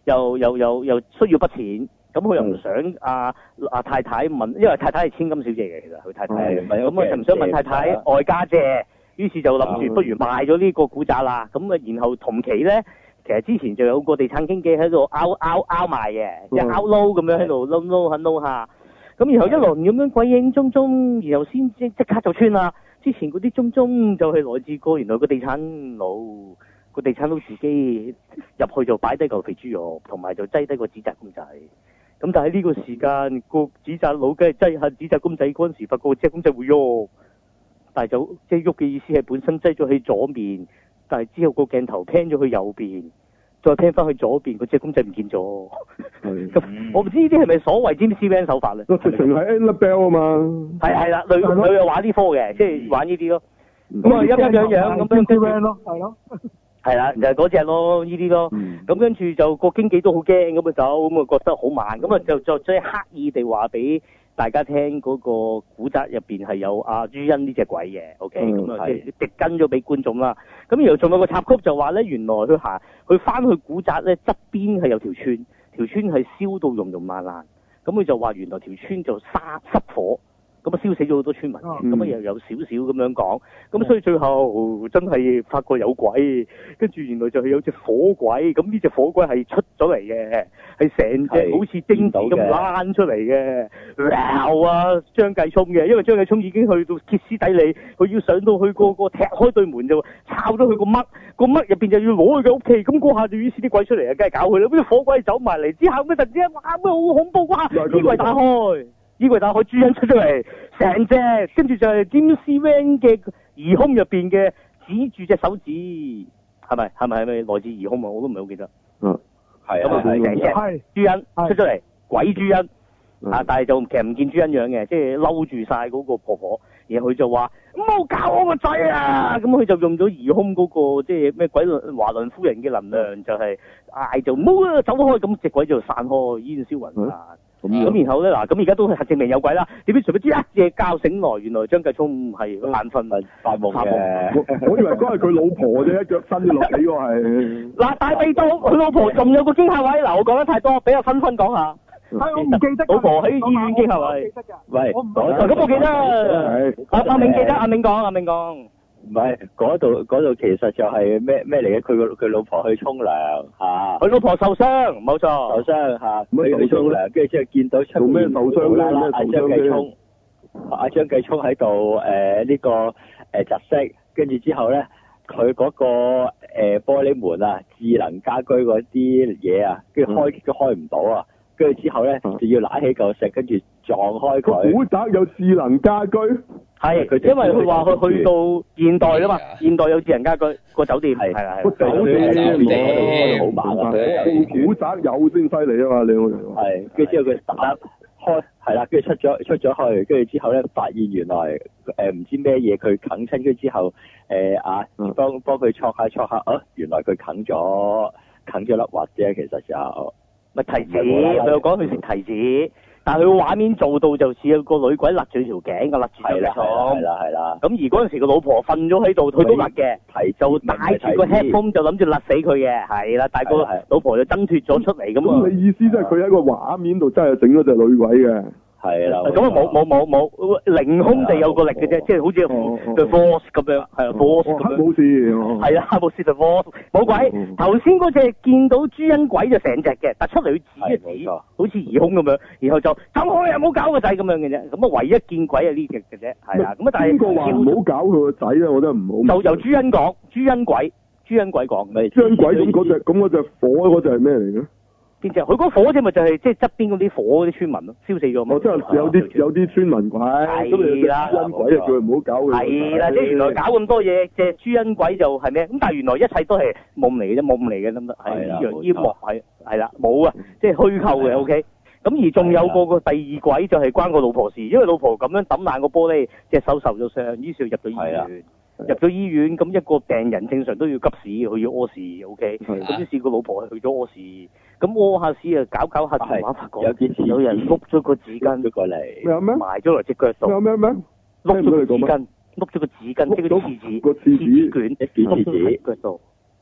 又又又又需要筆錢，咁佢又唔想阿阿太太問，因為太太係千金小姐嘅，其實佢太太，咁佢就唔想問太太外家借，於是就諗住不如賣咗呢個古宅啦，咁啊然後同期咧。其實之前就有個地產經紀喺度拗拗拗賣嘅，即係拗撈咁樣喺度撈撈下撈下，咁然後一輪咁樣鬼影蹤蹤，然後先即即刻就穿啦。之前嗰啲蹤蹤就係來自個原來個地產佬，個地產佬自己入去就擺低嚿肥豬肉，同埋就擠低個紙紮公仔。咁但係呢個時間個紙紮佬梗係擠下紙紮公仔嗰陣時，發覺隻公仔會喐，但係就即係喐嘅意思係本身擠咗喺左面。但係之後個鏡頭 pan 咗去右邊，再 pan 翻去左邊，嗰隻公仔唔見咗。咁我唔知呢啲係咪所謂 James Wan 手法咧？ 個直情係 Annabelle 啊嘛。係係啦，佢佢又玩呢科嘅，即係玩呢啲咯。咁啊，一樣樣樣咁樣 James Wan 咯，係咯。 係啦，就係嗰隻咯，呢啲咯。咁跟住就個經紀都好驚咁啊走，咁啊覺得好慢，咁啊就就即係刻意地話俾大家聽嗰個古宅入邊係有阿朱茵呢隻鬼嘅 ，OK，咁啊即係直跟咗俾觀眾啦。咁然後仲有個插曲就話咧，原來佢行佢翻去古宅咧側邊係有條村，條村係燒到融融爛爛，咁佢就話原來條村就沙失火。咁啊燒死咗好多村民，咁啊又有少少咁樣講，咁所以最後真係發覺有鬼，跟住原來就係有隻火鬼，咁呢隻火鬼係出咗嚟嘅，係成隻好似貞子咁躝出嚟嘅，鬧啊張繼聰嘅，因為張繼聰已經去到歇斯底里，佢要上到去個個踢開對門就抄咗佢個嘜，個嘜入邊就要攞佢嘅屋企，咁嗰下就於是啲鬼出嚟啊，梗係搞佢啦，咁隻火鬼走埋嚟之後，咩突然之間哇咩好恐怖哇，衣櫃打開。衣櫃打開，朱茵出咗嚟，成隻，跟住就係 James Wan 嘅疑兇入邊嘅指住隻手指，係咪？係咪？係咪來自疑兇啊？我都唔係好記得。 嗯，係咁啊，成隻朱茵出咗嚟，鬼朱茵啊！但係就其實唔見朱茵樣嘅，即係嬲住晒嗰個婆婆，然後佢就話唔好搞我個仔啊！咁佢就用咗疑兇嗰個即係咩鬼華倫夫人嘅能量，就係嗌就唔好啊，走開！咁隻鬼就散開，煙消雲散。咁、嗯、然後咧嗱，咁而家都係證明有鬼啦。點知除咗知一夜覺醒來，原來張繼聰係眼瞓咪發夢嘅。 我以為嗰係佢老婆啫，一腳伸咗落地喎係。嗱， 大秘到佢老婆仲有個驚嚇位，嗱我講得太多，俾阿芬芬講下。 係我唔記得。 老婆喺醫院驚嚇位。 喂， 我唔咁我記得。阿阿明記得，阿明講，阿明講。 唔係，嗰度嗰度其實就係咩咩嚟嘅？佢個佢老婆去沖涼嚇， 佢老婆受傷，冇錯， 受傷嚇，佢去沖涼，跟住之後見到出做咩受傷咧？ 阿張繼聰，阿張繼聰喺度誒呢個誒窒息，跟住之後咧，佢嗰個誒玻璃門啊，智能家居嗰啲嘢啊，跟住開都開唔到啊，跟住之後咧就要揦起嚿石，跟住撞開佢。 古宅有智能家居。 係，因為佢話佢去到現代啦嘛，現代有智能家居個酒店，係係係。 個酒店攞好猛啊！ 古宅有先犀利啊嘛，你我係，跟住之後佢打開，係啦，跟住出咗出咗去，跟住之後咧發現原來誒唔知咩嘢佢啃親，跟住之後誒啊幫幫佢戳下戳下，啊原來佢啃咗啃咗粒核啫，其實就咪提子，佢又講佢食提子。但係佢畫面做到就似有個女鬼勒住條頸，個勒住張繼聰。 係啦係啦。咁而嗰陣時個老婆瞓咗喺度，佢都勒嘅，就戴住個 headphone 就諗住勒死佢嘅，係啦。但係個老婆就掙脫咗出嚟咁啊。 咁你意思即係佢喺個畫面度真係整咗隻女鬼嘅？ 係啦。 咁啊冇冇冇冇，凌空地有個力嘅啫，即係好似個 force 咁樣，係啊 force 咁樣。 冇事。 係啊，冇事就 force，冇鬼。頭先嗰隻見到朱茵鬼就成隻嘅，但出嚟佢指一指，好似疑兇咁樣，然後就走開啊，唔好搞個仔咁樣嘅啫。咁啊，唯一見鬼係呢隻嘅啫，係啦。咁啊，但係邊個話唔好搞佢個仔咧？我覺得唔好。就由朱茵講，朱茵鬼，朱茵鬼講。 朱茵鬼咁嗰隻，咁嗰隻火嗰隻係咩嚟嘅？ 邊隻？佢嗰火隻咪就係即係側邊嗰啲火嗰啲村民咯，燒死咗。 哦，即係有啲有啲村民鬼。係啦。朱茵鬼啊，叫佢唔好搞佢。 係啦，即係原來搞咁多嘢，隻朱茵鬼就係咩？咁但係原來一切都係夢嚟嘅啫，夢嚟嘅得唔得？係呢樣煙幕係係啦，冇啊，即係虛構嘅 OK。咁而仲有個個第二鬼就係關個老婆事，因為老婆咁樣抌爛個玻璃，隻手受咗傷，於是入咗醫院。入咗醫院，咁一個病人正常都要急屎，佢要屙屎 OK。咁於是個老婆去咗屙屎，咁屙下屎啊，搞搞下電話發覺有件事，有人碌咗個紙巾咗過嚟，埋咗落隻腳度。 咩咩咩？ 碌咗個紙巾，碌咗個紙巾，即係個廁紙， 個廁紙卷， 一卷廁紙腳度。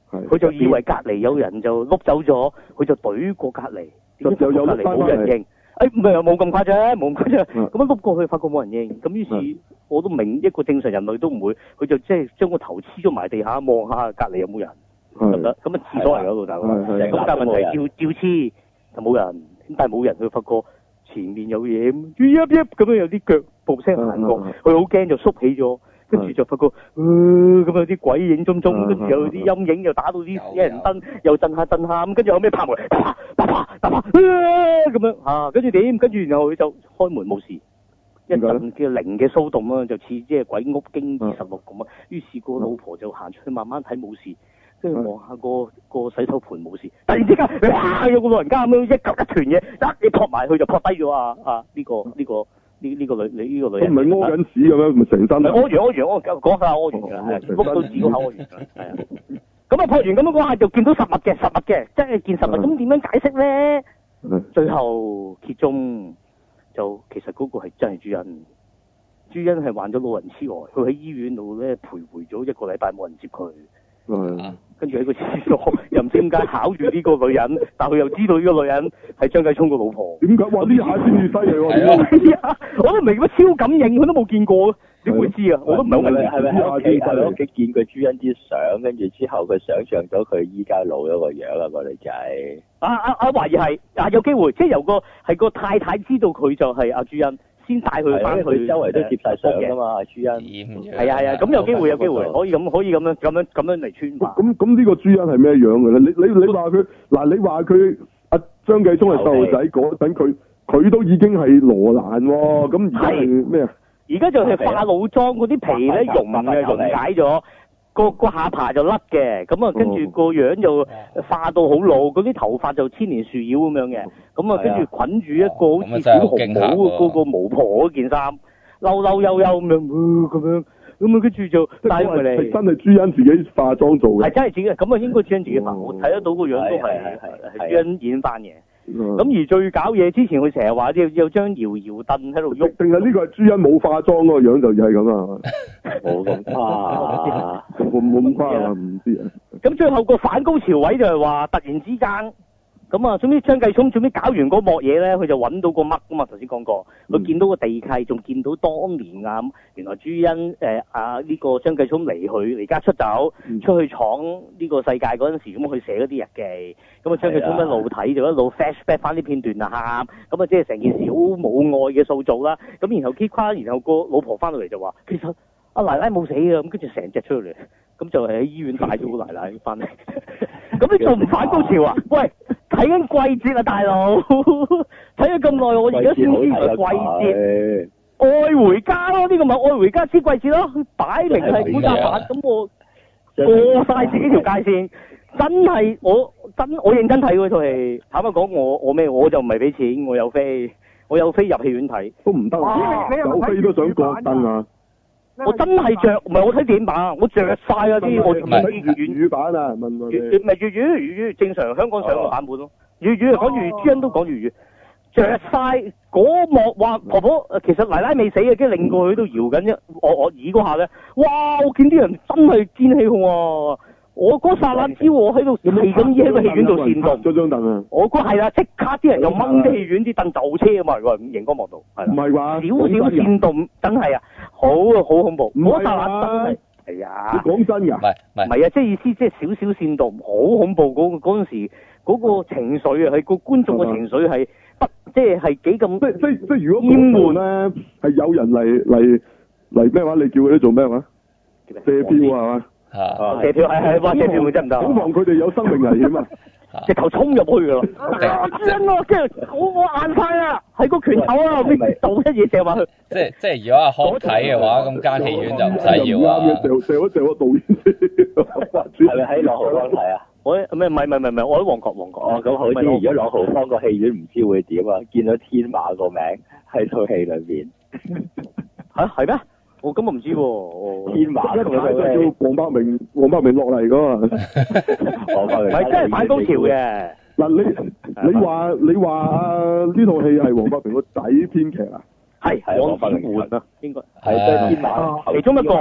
佢就以為隔離有人就碌走咗，佢就懟過隔離，點知隔離冇人應。誒唔係冇咁誇張，冇咁誇張。咁樣碌過去，發覺冇人應。咁於是我都明一個正常人類都唔會，佢就即係將個頭黐咗埋地下，望下隔離有冇人，得唔得？咁啊廁所嚟嗰度大佬。咁但係問題照照黐就冇人，但係冇人佢發覺前面有嘢，一一咁樣有啲腳步聲行過，佢好驚就縮起咗。跟住就發覺，咁、呃、有啲鬼影蹤蹤，跟住有啲陰影又打到啲一人燈，又震下震下咁，跟住後尾拍門，啪啪啪啪啪，咁樣嚇，跟住點？跟住然後佢就開門冇事，一陣嘅靈嘅騷動啊，就似即係鬼屋驚二十六咁啊。於是個老婆就行出去慢慢睇冇事，跟住望下個個洗手盤冇事，突然之間，哇！有個老人家咁樣一嚿一團嘢，一你撲埋去就撲低咗啊！啊呢個呢個。呢呢、這個女你呢、這個女人，唔係屙緊屎咁樣，咪成身屙完屙完屙講下屙完㗎啦，碌到自個口屙完㗎，係啊。咁啊撲完咁樣嗰下就見到實物嘅實物嘅，即係見實物。咁點樣解釋咧？最後揭盅就其實嗰個係真係朱茵，朱茵係患咗老人痴呆，佢喺醫院度咧徘徊咗一個禮拜冇人接佢。嗯，跟住喺個廁所又唔知點解考住呢個女人，但佢又知道呢個女人係張繼聰個老婆。點解？哇！呢下先至犀利喎！啊，我都唔明乜超感應，佢都冇見過，點會知啊？我都唔係好明。係咪喺屋企喺屋企見過朱茵啲相，跟住之後佢想像咗佢依家老咗個樣啊個女仔。啊啊啊！懷疑係啊，有機會，即係由個係個太太知道佢就係阿朱茵。先帶佢翻去，周圍都接晒相㗎嘛，朱茵。係啊係啊，咁有機會有機會，可以咁可以咁樣咁樣咁樣嚟穿法。咁咁呢個朱茵係咩樣嘅咧？你你你話佢嗱，你話佢阿張繼聰係細路仔嗰陣，佢佢都已經係羅蘭喎，咁而家係咩啊？而家就係化老妝嗰啲皮咧溶嘅溶解咗。個個下巴就甩嘅，咁啊跟住個樣就化到好老，嗰啲頭髮就千年樹妖咁樣嘅，咁啊跟住捆住一個好似小紅帽嗰個巫婆嗰件衫，嬲嬲悠悠咁樣，咁樣，咁啊跟住就帶佢嚟。係真係朱茵自己化妝做嘅。係真係自己，咁啊應該朱茵自己化，我睇得到個樣都係係係朱茵演翻嘅。咁而最搞嘢，之前佢成日話有有張搖搖凳喺度喐，定係呢個係朱茵冇化妝嗰個樣就係咁啊？冇咁誇啊！冇冇咁誇啊？唔知啊。咁最後個反高潮位就係話突然之間，咁啊，總之張繼聰總之搞完嗰幕嘢咧，佢就揾到個乜噶嘛？頭先講過，佢見到個地契，仲見到當年啊，原來朱茵誒啊呢個張繼聰離去離家出走，嗯、出去闖呢個世界嗰陣時，咁佢寫嗰啲日記，咁啊張繼聰一路睇就一路 flashback 翻啲片段啊，咁啊即係成件事好冇愛嘅塑造啦。咁然後 keep 翻，然後個老婆翻到嚟就話，其實阿奶奶冇死啊，咁跟住成隻出嚟，咁就係喺醫院帶咗個奶奶翻嚟。咁你仲唔反高潮啊？喂！睇緊季節啊，大佬！睇咗咁耐，我而家先知係季節。愛回家咯，呢、這個咪愛回家之季節咯，擺明係古裝版。咁我過晒自己條界線，真係我真我認真睇嗰套戲。坦白講，我我咩？我就唔係俾錢，我有飛，我有飛入戲院睇都唔得。有飛都想過燈啊！我真係着，唔係我睇電影版，我着晒嗰啲，我唔係粵語版啊，問我哋。唔係粵語，粵語正常香港上嘅版本咯。粵語講粵語，朱茵都講粵語，着晒嗰幕話婆婆，其實奶奶未死嘅，跟住擰過去都搖緊一我我耳嗰下咧，哇！我見啲人真係堅氣喎。我嗰剎那之我喺度係咁依喺個戲院度煽動，咗張凳啊！我嗰係啦，即刻啲人又掹啲戲院啲凳就車啊嘛！個熒光幕度，唔係話少少煽動，真係啊，好啊，好恐怖！嗰剎那真係係啊！你講真㗎？唔係唔係啊！即係意思即係少少煽動，好恐怖嗰嗰陣時嗰個情緒啊，係個觀眾嘅情緒係不即係係幾咁即即即如果淹悶咧，係有人嚟嚟嚟咩話？你叫佢哋做咩話？射票係嘛？啊！射票係係哇！射票會真唔得，好望佢哋有生命危險啊！直頭衝入去㗎啦！真啊！跟住我我硬晒啦，係個拳頭啊！咩倒一嘢射埋去。即係即係如果阿康睇嘅話，咁間戲院就唔使要啊！射射咗射個導演先。係咪喺朗豪坊睇啊？我咩唔係唔係唔係，我喺旺角旺角。哦，咁好啲。如果朗豪坊個戲院唔知會點啊？見到天馬個名喺套戲裏邊。嚇係咩？我根本唔知喎，天馬一睇就叫黃百鳴，黃百鳴落嚟噶嘛，黃百鳴係真係反高潮嘅。嗱你你話你話啊呢套戲係黃百鳴個仔編劇啊？係係黃百鳴啊，應該係即係天馬其中一個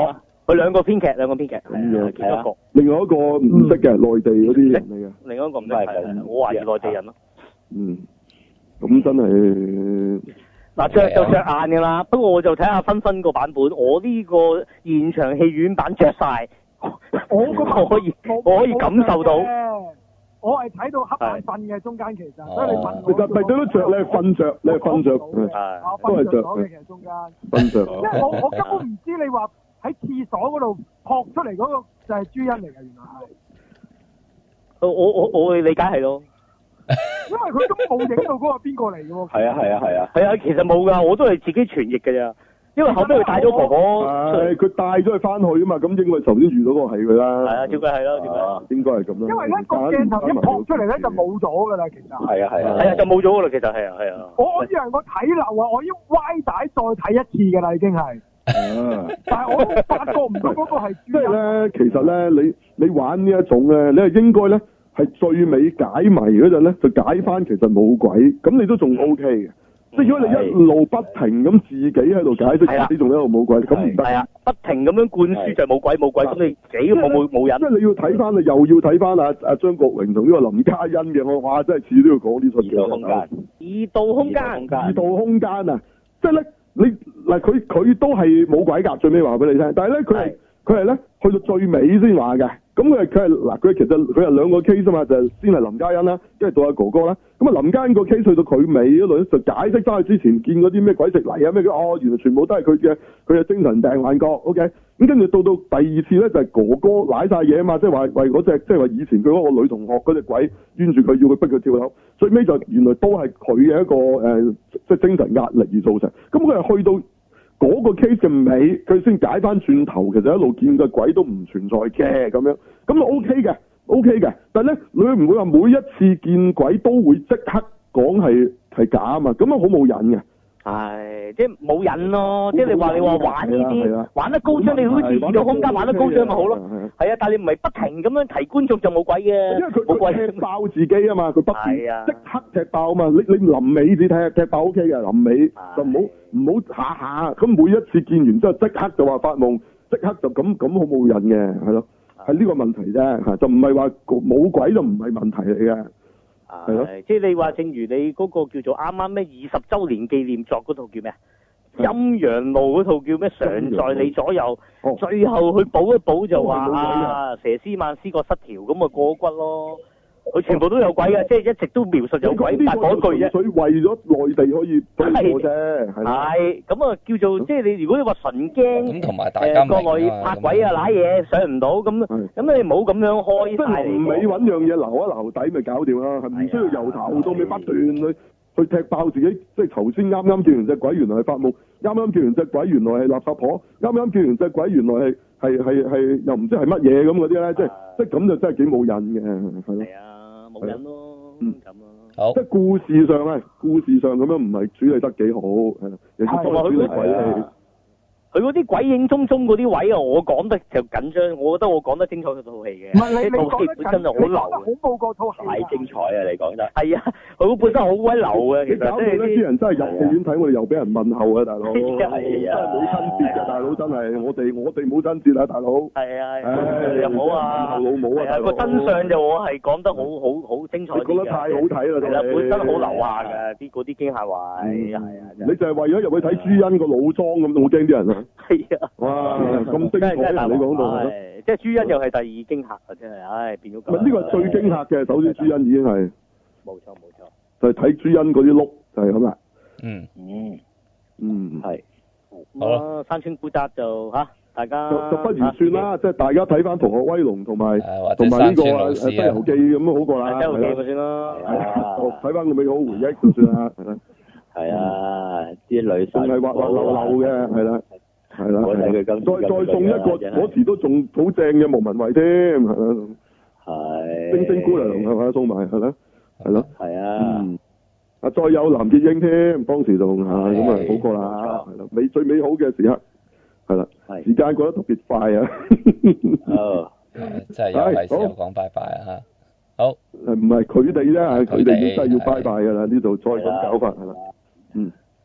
佢兩個編劇，兩個編劇， 咁樣係啊， 另外一個唔識嘅內地嗰啲人嚟嘅， 另外一個唔識係，我懷疑內地人咯。 嗯，咁真係嗱着就着眼㗎啦，不過我就睇下分分個版本，我呢個現場戲院版着晒， 我個我可以我可以感受到。 我係睇到瞌眼瞓嘅中間其實，所以你問我。 其實咪對得着，你係瞓着，你係瞓着， 我瞓着咗嘅其實中間。 瞓着。 因為我我根本唔知你話喺廁所嗰度撲出嚟嗰個就係朱茵嚟嘅，原來係。 我我我會理解係咯。 因為佢都冇影到嗰個邊個嚟嘅喎。 係啊係啊係啊。 係啊，其實冇㗎，我都係自己傳譯㗎咋。因為後尾佢帶咗婆婆， 係佢帶咗佢翻去啊嘛，咁應該頭先遇到嗰個係佢啦。 係啊，照計係咯，照計。 應該係咁啦。 因為咧個鏡頭一撲出嚟咧就冇咗㗎啦，其實。 係啊係啊。 係啊，就冇咗㗎啦，其實係啊係啊。 我我以為我睇漏啊，我要歪帶再睇一次㗎啦，已經係。 啊！ 但係我都發覺唔到嗰個係。 即係咧，其實咧，你你玩呢一種咧，你係應該咧係最尾解謎嗰陣咧，就解翻其實冇鬼，咁你都仲 O K 嘅。即係如果你一路不停咁自己喺度解釋，你仲喺度冇鬼，咁唔得。係啊，不停咁樣灌輸就係冇鬼冇鬼，咁你幾都冇冇冇人。即係你要睇翻啊，又要睇翻啊啊張國榮同呢個林嘉欣嘅，我哇真係次都要講呢出嘅。異度空間，異度空間，異度空間啊！即係咧，你嗱佢佢都係冇鬼㗎，最尾話俾你聽。但係咧，佢係佢係咧去到最尾先話嘅。咁佢係佢係嗱，佢其實佢係兩個 case 啊嘛，就係先係林嘉欣啦，跟住到阿哥哥啦。咁啊，林嘉欣個 case 去到佢尾嗰度咧，就解釋翻佢之前見嗰啲咩鬼食泥啊咩嘅，哦，原來全部都係佢嘅佢嘅精神病幻覺。OK，咁跟住到到第二次咧，就係哥哥舐晒嘢啊嘛，即係話為嗰隻即係話以前佢嗰個女同學嗰隻鬼冤住佢，要佢逼佢跳樓。最尾就原來都係佢嘅一個誒、呃，即係精神壓力而造成。咁佢係去到嗰個 case 嘅尾，佢先解翻轉頭，其實一路見嘅鬼都唔存在嘅咁樣，咁就 O K 嘅 ，O K 嘅。但係咧，你唔會話每一次見鬼都會即刻講係係假啊嘛，咁樣好冇癮嘅。係，即係冇癮咯。即係你話你話玩呢啲，玩得高張，你好似異度空間玩得高張咪好咯。係啊，但係你唔係不停咁樣提觀眾就冇鬼嘅。因為佢佢踢爆自己啊嘛，佢不斷即刻踢爆啊嘛。你你臨尾至踢踢爆 O K 嘅，臨尾就唔好唔好下下咁每一次見完之後即刻就話發夢，即刻就咁咁好冇癮嘅，係咯，係呢個問題啫嚇，就唔係話冇鬼就唔係問題嚟嘅。係咯，即係你話，正如你嗰個叫做啱啱咩二十週年紀念作嗰套叫咩啊？陰陽路嗰套叫咩？常在你左右，哦、最後佢補一補就話啊，佘詩曼思覺失調咁啊過骨咯。佢全部都有鬼嘅，即係一直都描述有鬼，但嗰句啫。所以為咗內地可以推過啫，係咁啊，叫做即係你如果你話純驚咁同埋大家國內拍鬼啊揦嘢上唔到咁，咁你唔好咁樣開晒嚟。即係臨尾揾樣嘢留一留底咪搞掂啦，係唔需要由頭到尾不斷去去踢爆自己。即係頭先啱啱見完隻鬼，原來係發夢；啱啱見完隻鬼，原來係垃圾婆；啱啱見完隻鬼，原來係係係係又唔知係乜嘢咁嗰啲咧，即係即係咁就真係幾冇癮嘅，係咯。冇人咯，嗯咁咯，好，即係故事上啊，故事上咁樣唔係處理得幾好，係啦，尤其是處理鬼戲。佢嗰啲鬼影蹤蹤嗰啲位啊，我講得就緊張，我覺得我講得精彩嗰套戲嘅。唔係你你講得本身就好流，好報過套太精彩啊！你講得係啊，佢本身好鬼流嘅，其實即係啲人真係入戲院睇，我哋又俾人問候啊，大佬。係啊，真係冇親切嘅，大佬真係，我哋我哋冇親切啊，大佬。係啊，又冇啊，老母啊，個真相就我係講得好好好精彩啲嘅。講得太好睇啦，係啦，本身好流下嘅，啲嗰啲驚嚇位，係啊，你就係為咗入去睇朱茵個老莊咁，我驚啲人啊。係啊！哇，咁精彩啊！你講到係，即係朱茵又係第二驚嚇啊！真係，唉，變咗咁。呢個係最驚嚇嘅，首先朱茵已經係。冇錯冇錯。就係睇朱茵嗰啲碌，就係咁啦。嗯嗯嗯，係。好啦，山村古宅就嚇，大家就不如算啦，即係大家睇翻《逃學威龍》同埋同埋呢個《西遊記》咁好過啦。《西遊記》咪算咯。睇翻個美好回憶就算啦，係啦。係啊，啲女神仲係滑滑溜溜嘅，係啦。係啦，再再送一個嗰時都仲好正嘅莫文蔚添，係啦，係星星姑娘係咪送埋係啦，係咯，係啊，啊再有藍潔瑛添，當時仲嚇咁啊好過啦，係啦，美最美好嘅時刻，係啦，時間過得特別快啊，哦，真係有係時候講拜拜啊嚇，好，誒唔係佢哋啫，佢哋真係要拜拜㗎啦，呢度再咁搞法係啦，嗯。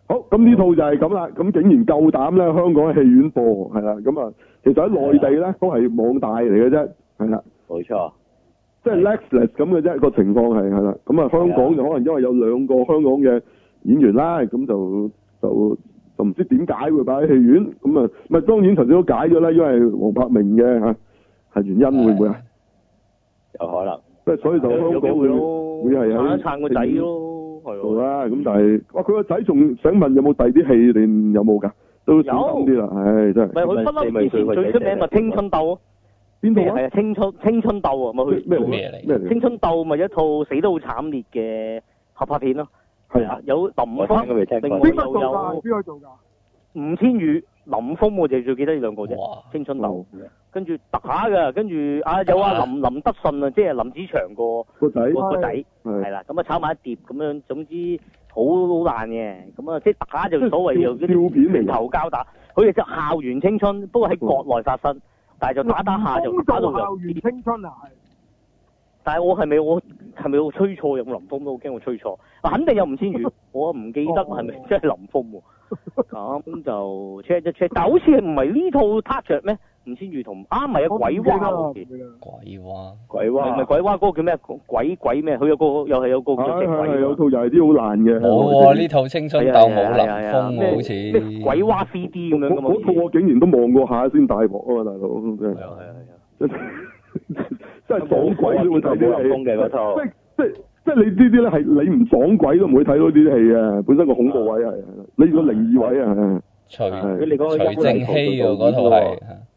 好，咁呢套就係咁啦，咁竟然夠膽咧，香港喺戲院播，係啦，咁啊，其實喺內地咧都係網大嚟嘅啫，係啦， 冇錯， 即係 Netflix 咁嘅啫，個情況係係啦，咁啊香港就可能因為有兩個香港嘅演員啦，咁就就就唔知點解會擺喺戲院，咁啊，咪當然頭先都解咗啦，因為黃柏明嘅嚇係原因會唔會啊？ 有可能， 即係所以就香港會會係撐一撐個仔咯。 係啦，咁但係，哇！佢個仔仲想問有冇第啲戲定有冇㗎？都小心啲啦，唉，真係。 咪佢不嬲以前最出名咪青春鬥咯。 邊套啊？ 係啊，青春青春鬥啊，咪佢咩咩嚟？咩嚟？青春鬥咪一套死得好慘烈嘅合拍片咯。係啊，有林峰，另外又有邊個做㗎？ 吳千語、林峰，我就最記得呢兩個啫。青春鬥。跟住打㗎，跟住啊有啊林林德信啊，即係林子祥個個仔個仔係啦，咁啊炒埋一碟咁樣，總之好好爛嘅，咁啊即係打就所謂有啲拳頭交打，佢哋就校園青春，不過喺國內發生，但係就打打下就打到校園青春啊係。 但係我係咪我係咪我吹錯有冇林峰都好驚我吹錯，肯定有吳千語，我唔記得係咪真係林峰喎。咁就 check 一 check，但好似唔係呢套 touch 咩？吳千語同啊唔係啊鬼娃好似鬼娃鬼娃唔係鬼娃嗰個叫咩？鬼鬼咩？佢有個又係有個叫隻鬼。 有套又係啲好爛嘅。 冇喎，呢套青春鬥冇林峰喎，好似咩鬼娃 C D 咁樣噶嘛？ 嗰套我竟然都望過下先大鑊啊嘛，大佬真係。係啊係啊真係撞鬼都會睇啲戲嘅嗰套。 即即即你呢啲咧係你唔撞鬼都唔會睇到呢啲戲啊！本身個恐怖位係，你個靈異位啊。 徐徐正熙喎嗰套係。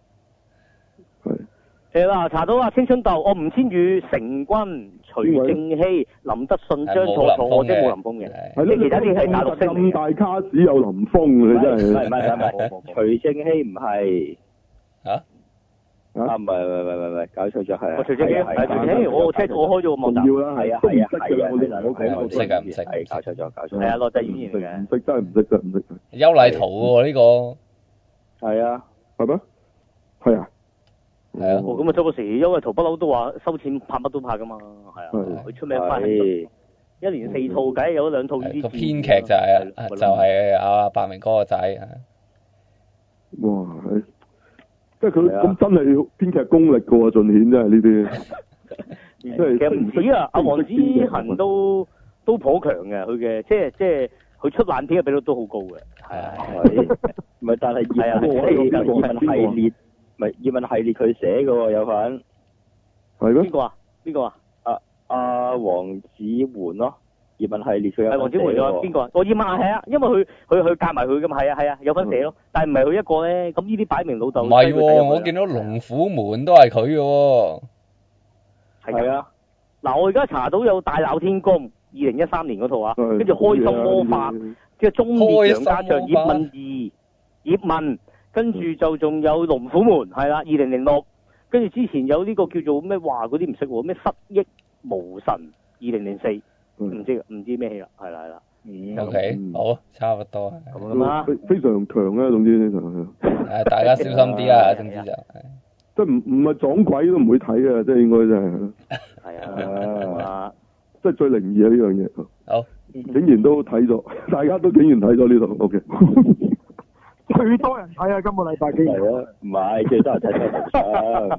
係啦，查到啊，青春鬥，我吳千語、成軍、徐正熙、林德信、張楚楚，我即係冇林峰嘅。 係咯， 其他啲係大陸星。 咁大卡士有林峰，你真係。 唔係唔係唔係，徐正熙唔係。 嚇？ 啊唔係唔係唔係唔係，搞錯咗係。 我徐正熙係徐正熙，我 check 我開咗個網站。 要啦，係啊係啊係啊，我哋我唔識啊唔識， 係搞錯咗搞錯。 係啊，內地演員嚟嘅。 唔識真係唔識真唔識。 邱禮圖喎呢個。 係啊。 係咩？係啊。 係啊。 哦，咁啊，周不時，因為淘不嬲都話收錢拍乜都拍噶嘛，係啊，佢出名翻一年四套，梗係有兩套呢啲。個編劇就係就係阿白明哥個仔啊。 哇！即係佢咁真係編劇功力噶喎，盡顯真係呢啲。即係其實唔止啊，阿黃子恒都都頗強嘅，佢嘅即係即係佢出爛片嘅比率都好高嘅。係啊。 唔係，但係葉問葉問系列。咪葉問系列佢寫嘅喎，有份係咩？ 邊個啊？邊個啊？ 阿阿黃子桓咯，葉問系列佢有份寫喎。係黃子桓邊個啊？我葉問係啊，因為佢佢佢夾埋佢噶嘛，係啊係啊，有份寫咯。但係唔係佢一個咧，咁呢啲擺明老豆。唔係喎，我見到龍虎門都係佢嘅喎。 係啊。嗱，我而家查到有大鬧天宮，二零一三年嗰套啊，跟住開心魔法，即係忠烈楊家將葉問二，葉問。跟住就仲有龍虎門，係啦，二零零六。跟住之前有呢個叫做咩話嗰啲唔識喎，咩失憶無神，二零零四，唔知唔知咩戲啦，係啦係啦。 O K，好，差唔多。 咁啊， 非常強啊，總之就係。 誒，大家小心啲啊，總之就。 即係唔唔係撞鬼都唔會睇啊，即係應該真係。 係啊， 即係最靈異啊呢樣嘢。 好。 竟然都睇咗，大家都竟然睇咗呢度 O K。 最多人睇啊！今個禮拜竟然係啊，唔係最多人睇《無雙》，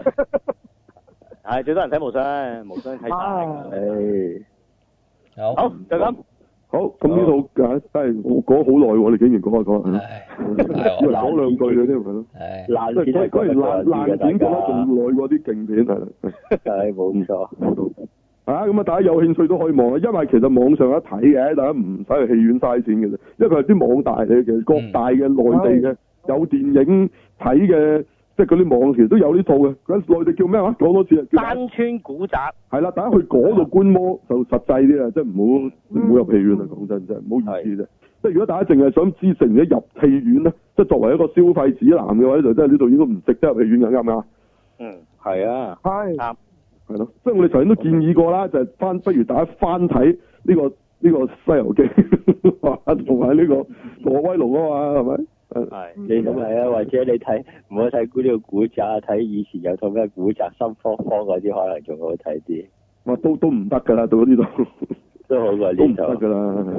係最多人睇《無雙》，無雙睇晒。 好， 好就咁。 好，咁呢套啊真係我講好耐喎，你竟然講下講下，以為講兩句嘅啫，係咯。 爛片嗰然爛爛片講得仲耐過啲勁片係啦。 係冇錯。 啊，咁啊，大家有興趣都可以望啊，因為其實網上一睇嘅，大家唔使去戲院嘥錢嘅啫，因為佢係啲網大嚟嘅，各大嘅內地嘅有電影睇嘅，即係嗰啲網其實都有呢套嘅。嗰內地叫咩話？講多次啊！ 山村古宅。係啦，大家去嗰度觀摩就實際啲啊，即係唔好唔好入戲院啊！講真真唔好意思啫。即係如果大家淨係想知成日入戲院咧，即係作為一個消費指南嘅話，就真係呢度應該唔值得入戲院嘅，啱唔啱？ 嗯， 係啊， 係啱。 係咯，即係我哋頭先都建議過啦，就係、是、翻不如大家翻睇呢、這個呢、這個《西遊記》同埋呢個《挪威龍》啊嘛，係咪？ 係你咁係啊，或者你睇唔好睇呢個古宅，睇以前有套咩古宅心慌慌嗰啲，可能仲好睇啲。 哇，都都唔得㗎啦，到呢度都好過呢度。 都唔得㗎啦，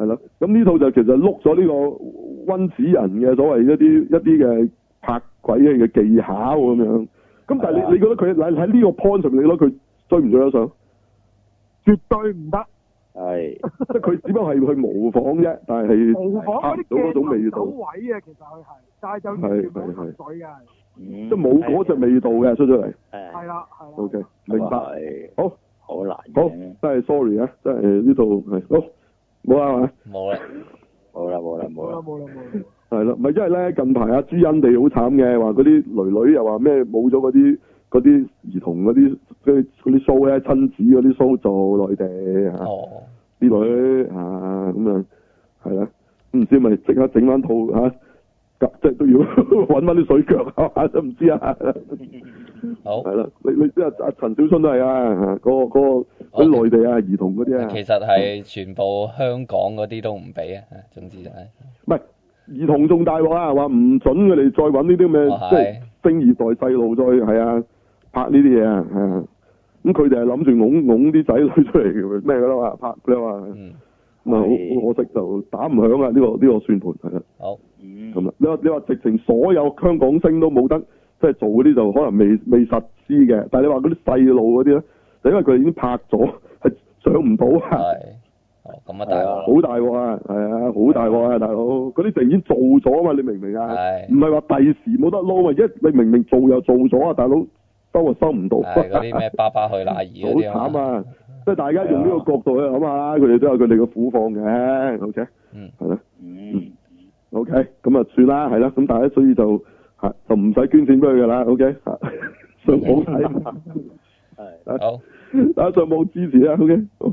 係咯，咁呢套就其實碌咗呢個溫子仁嘅所謂一啲一啲嘅拍鬼嘅技巧咁樣。咁但係你你覺得佢喺喺呢個 point 上面，你覺得佢追唔追得上？ 絕對唔得。 係。 即係佢只不過係去模仿啫，但係模仿嗰啲嗰種味鏡頭道。 位啊，其實佢係，但係就係完全冇係水嘅。 即係冇嗰隻味道嘅出咗嚟。 係啦，係啦。 O K，明白。好。 好難。 好，真係 sorry 啊，真係呢度係好冇啦嘛。 冇啦。 冇啦冇啦冇啦冇啦冇啦。 係咯，咪因為咧近排阿朱茵地好慘嘅，話嗰啲女女又話咩冇咗嗰啲嗰啲兒童嗰啲嗰啲 show 咧，親子嗰啲 show 做內地嚇，啲女嚇咁樣係啦，唔知咪即刻整翻套嚇，即係都要揾翻啲水腳啊，都唔知啊。 好。 係啦，你你即係阿陳小春都係啊，嗰個嗰個嗰啲內地啊兒童嗰啲啊。 其實係全部香港嗰啲都唔俾啊，總之就係。 唔係。兒童仲大鑊啊！話唔准佢哋再揾呢啲咩，即係星二代細路再係啊拍呢啲嘢啊，係啊。咁佢哋係諗住擁擁啲仔女出嚟嘅咩㗎啦嘛，拍你話，咁啊好好可惜就打唔響啊！呢個呢個算盤係啦。 好。 咁啊，你話你話直情所有香港星都冇得即係做嗰啲就可能未未實施嘅，但係你話嗰啲細路嗰啲咧，就因為佢哋已經拍咗，係上唔到啊。 哦，咁啊大鑊， 好大鑊啊，係啊，好大鑊啊，大佬，嗰啲就已經做咗啊嘛，你明唔明啊？唔係話第時冇得撈啊，一你明明做又做咗啊，大佬收啊收唔到。 係嗰啲咩爸爸去哪兒嗰啲啊。好慘啊！即係大家用呢個角度去諗下，佢哋都有佢哋嘅苦況嘅，OK， 嗯， 係啦， 嗯 ，OK，咁啊算啦，係啦，咁大家所以就嚇就唔使捐錢俾佢噶啦 ，OK，嚇上網睇， 係好， 大家上網支持啊 ，OK，好。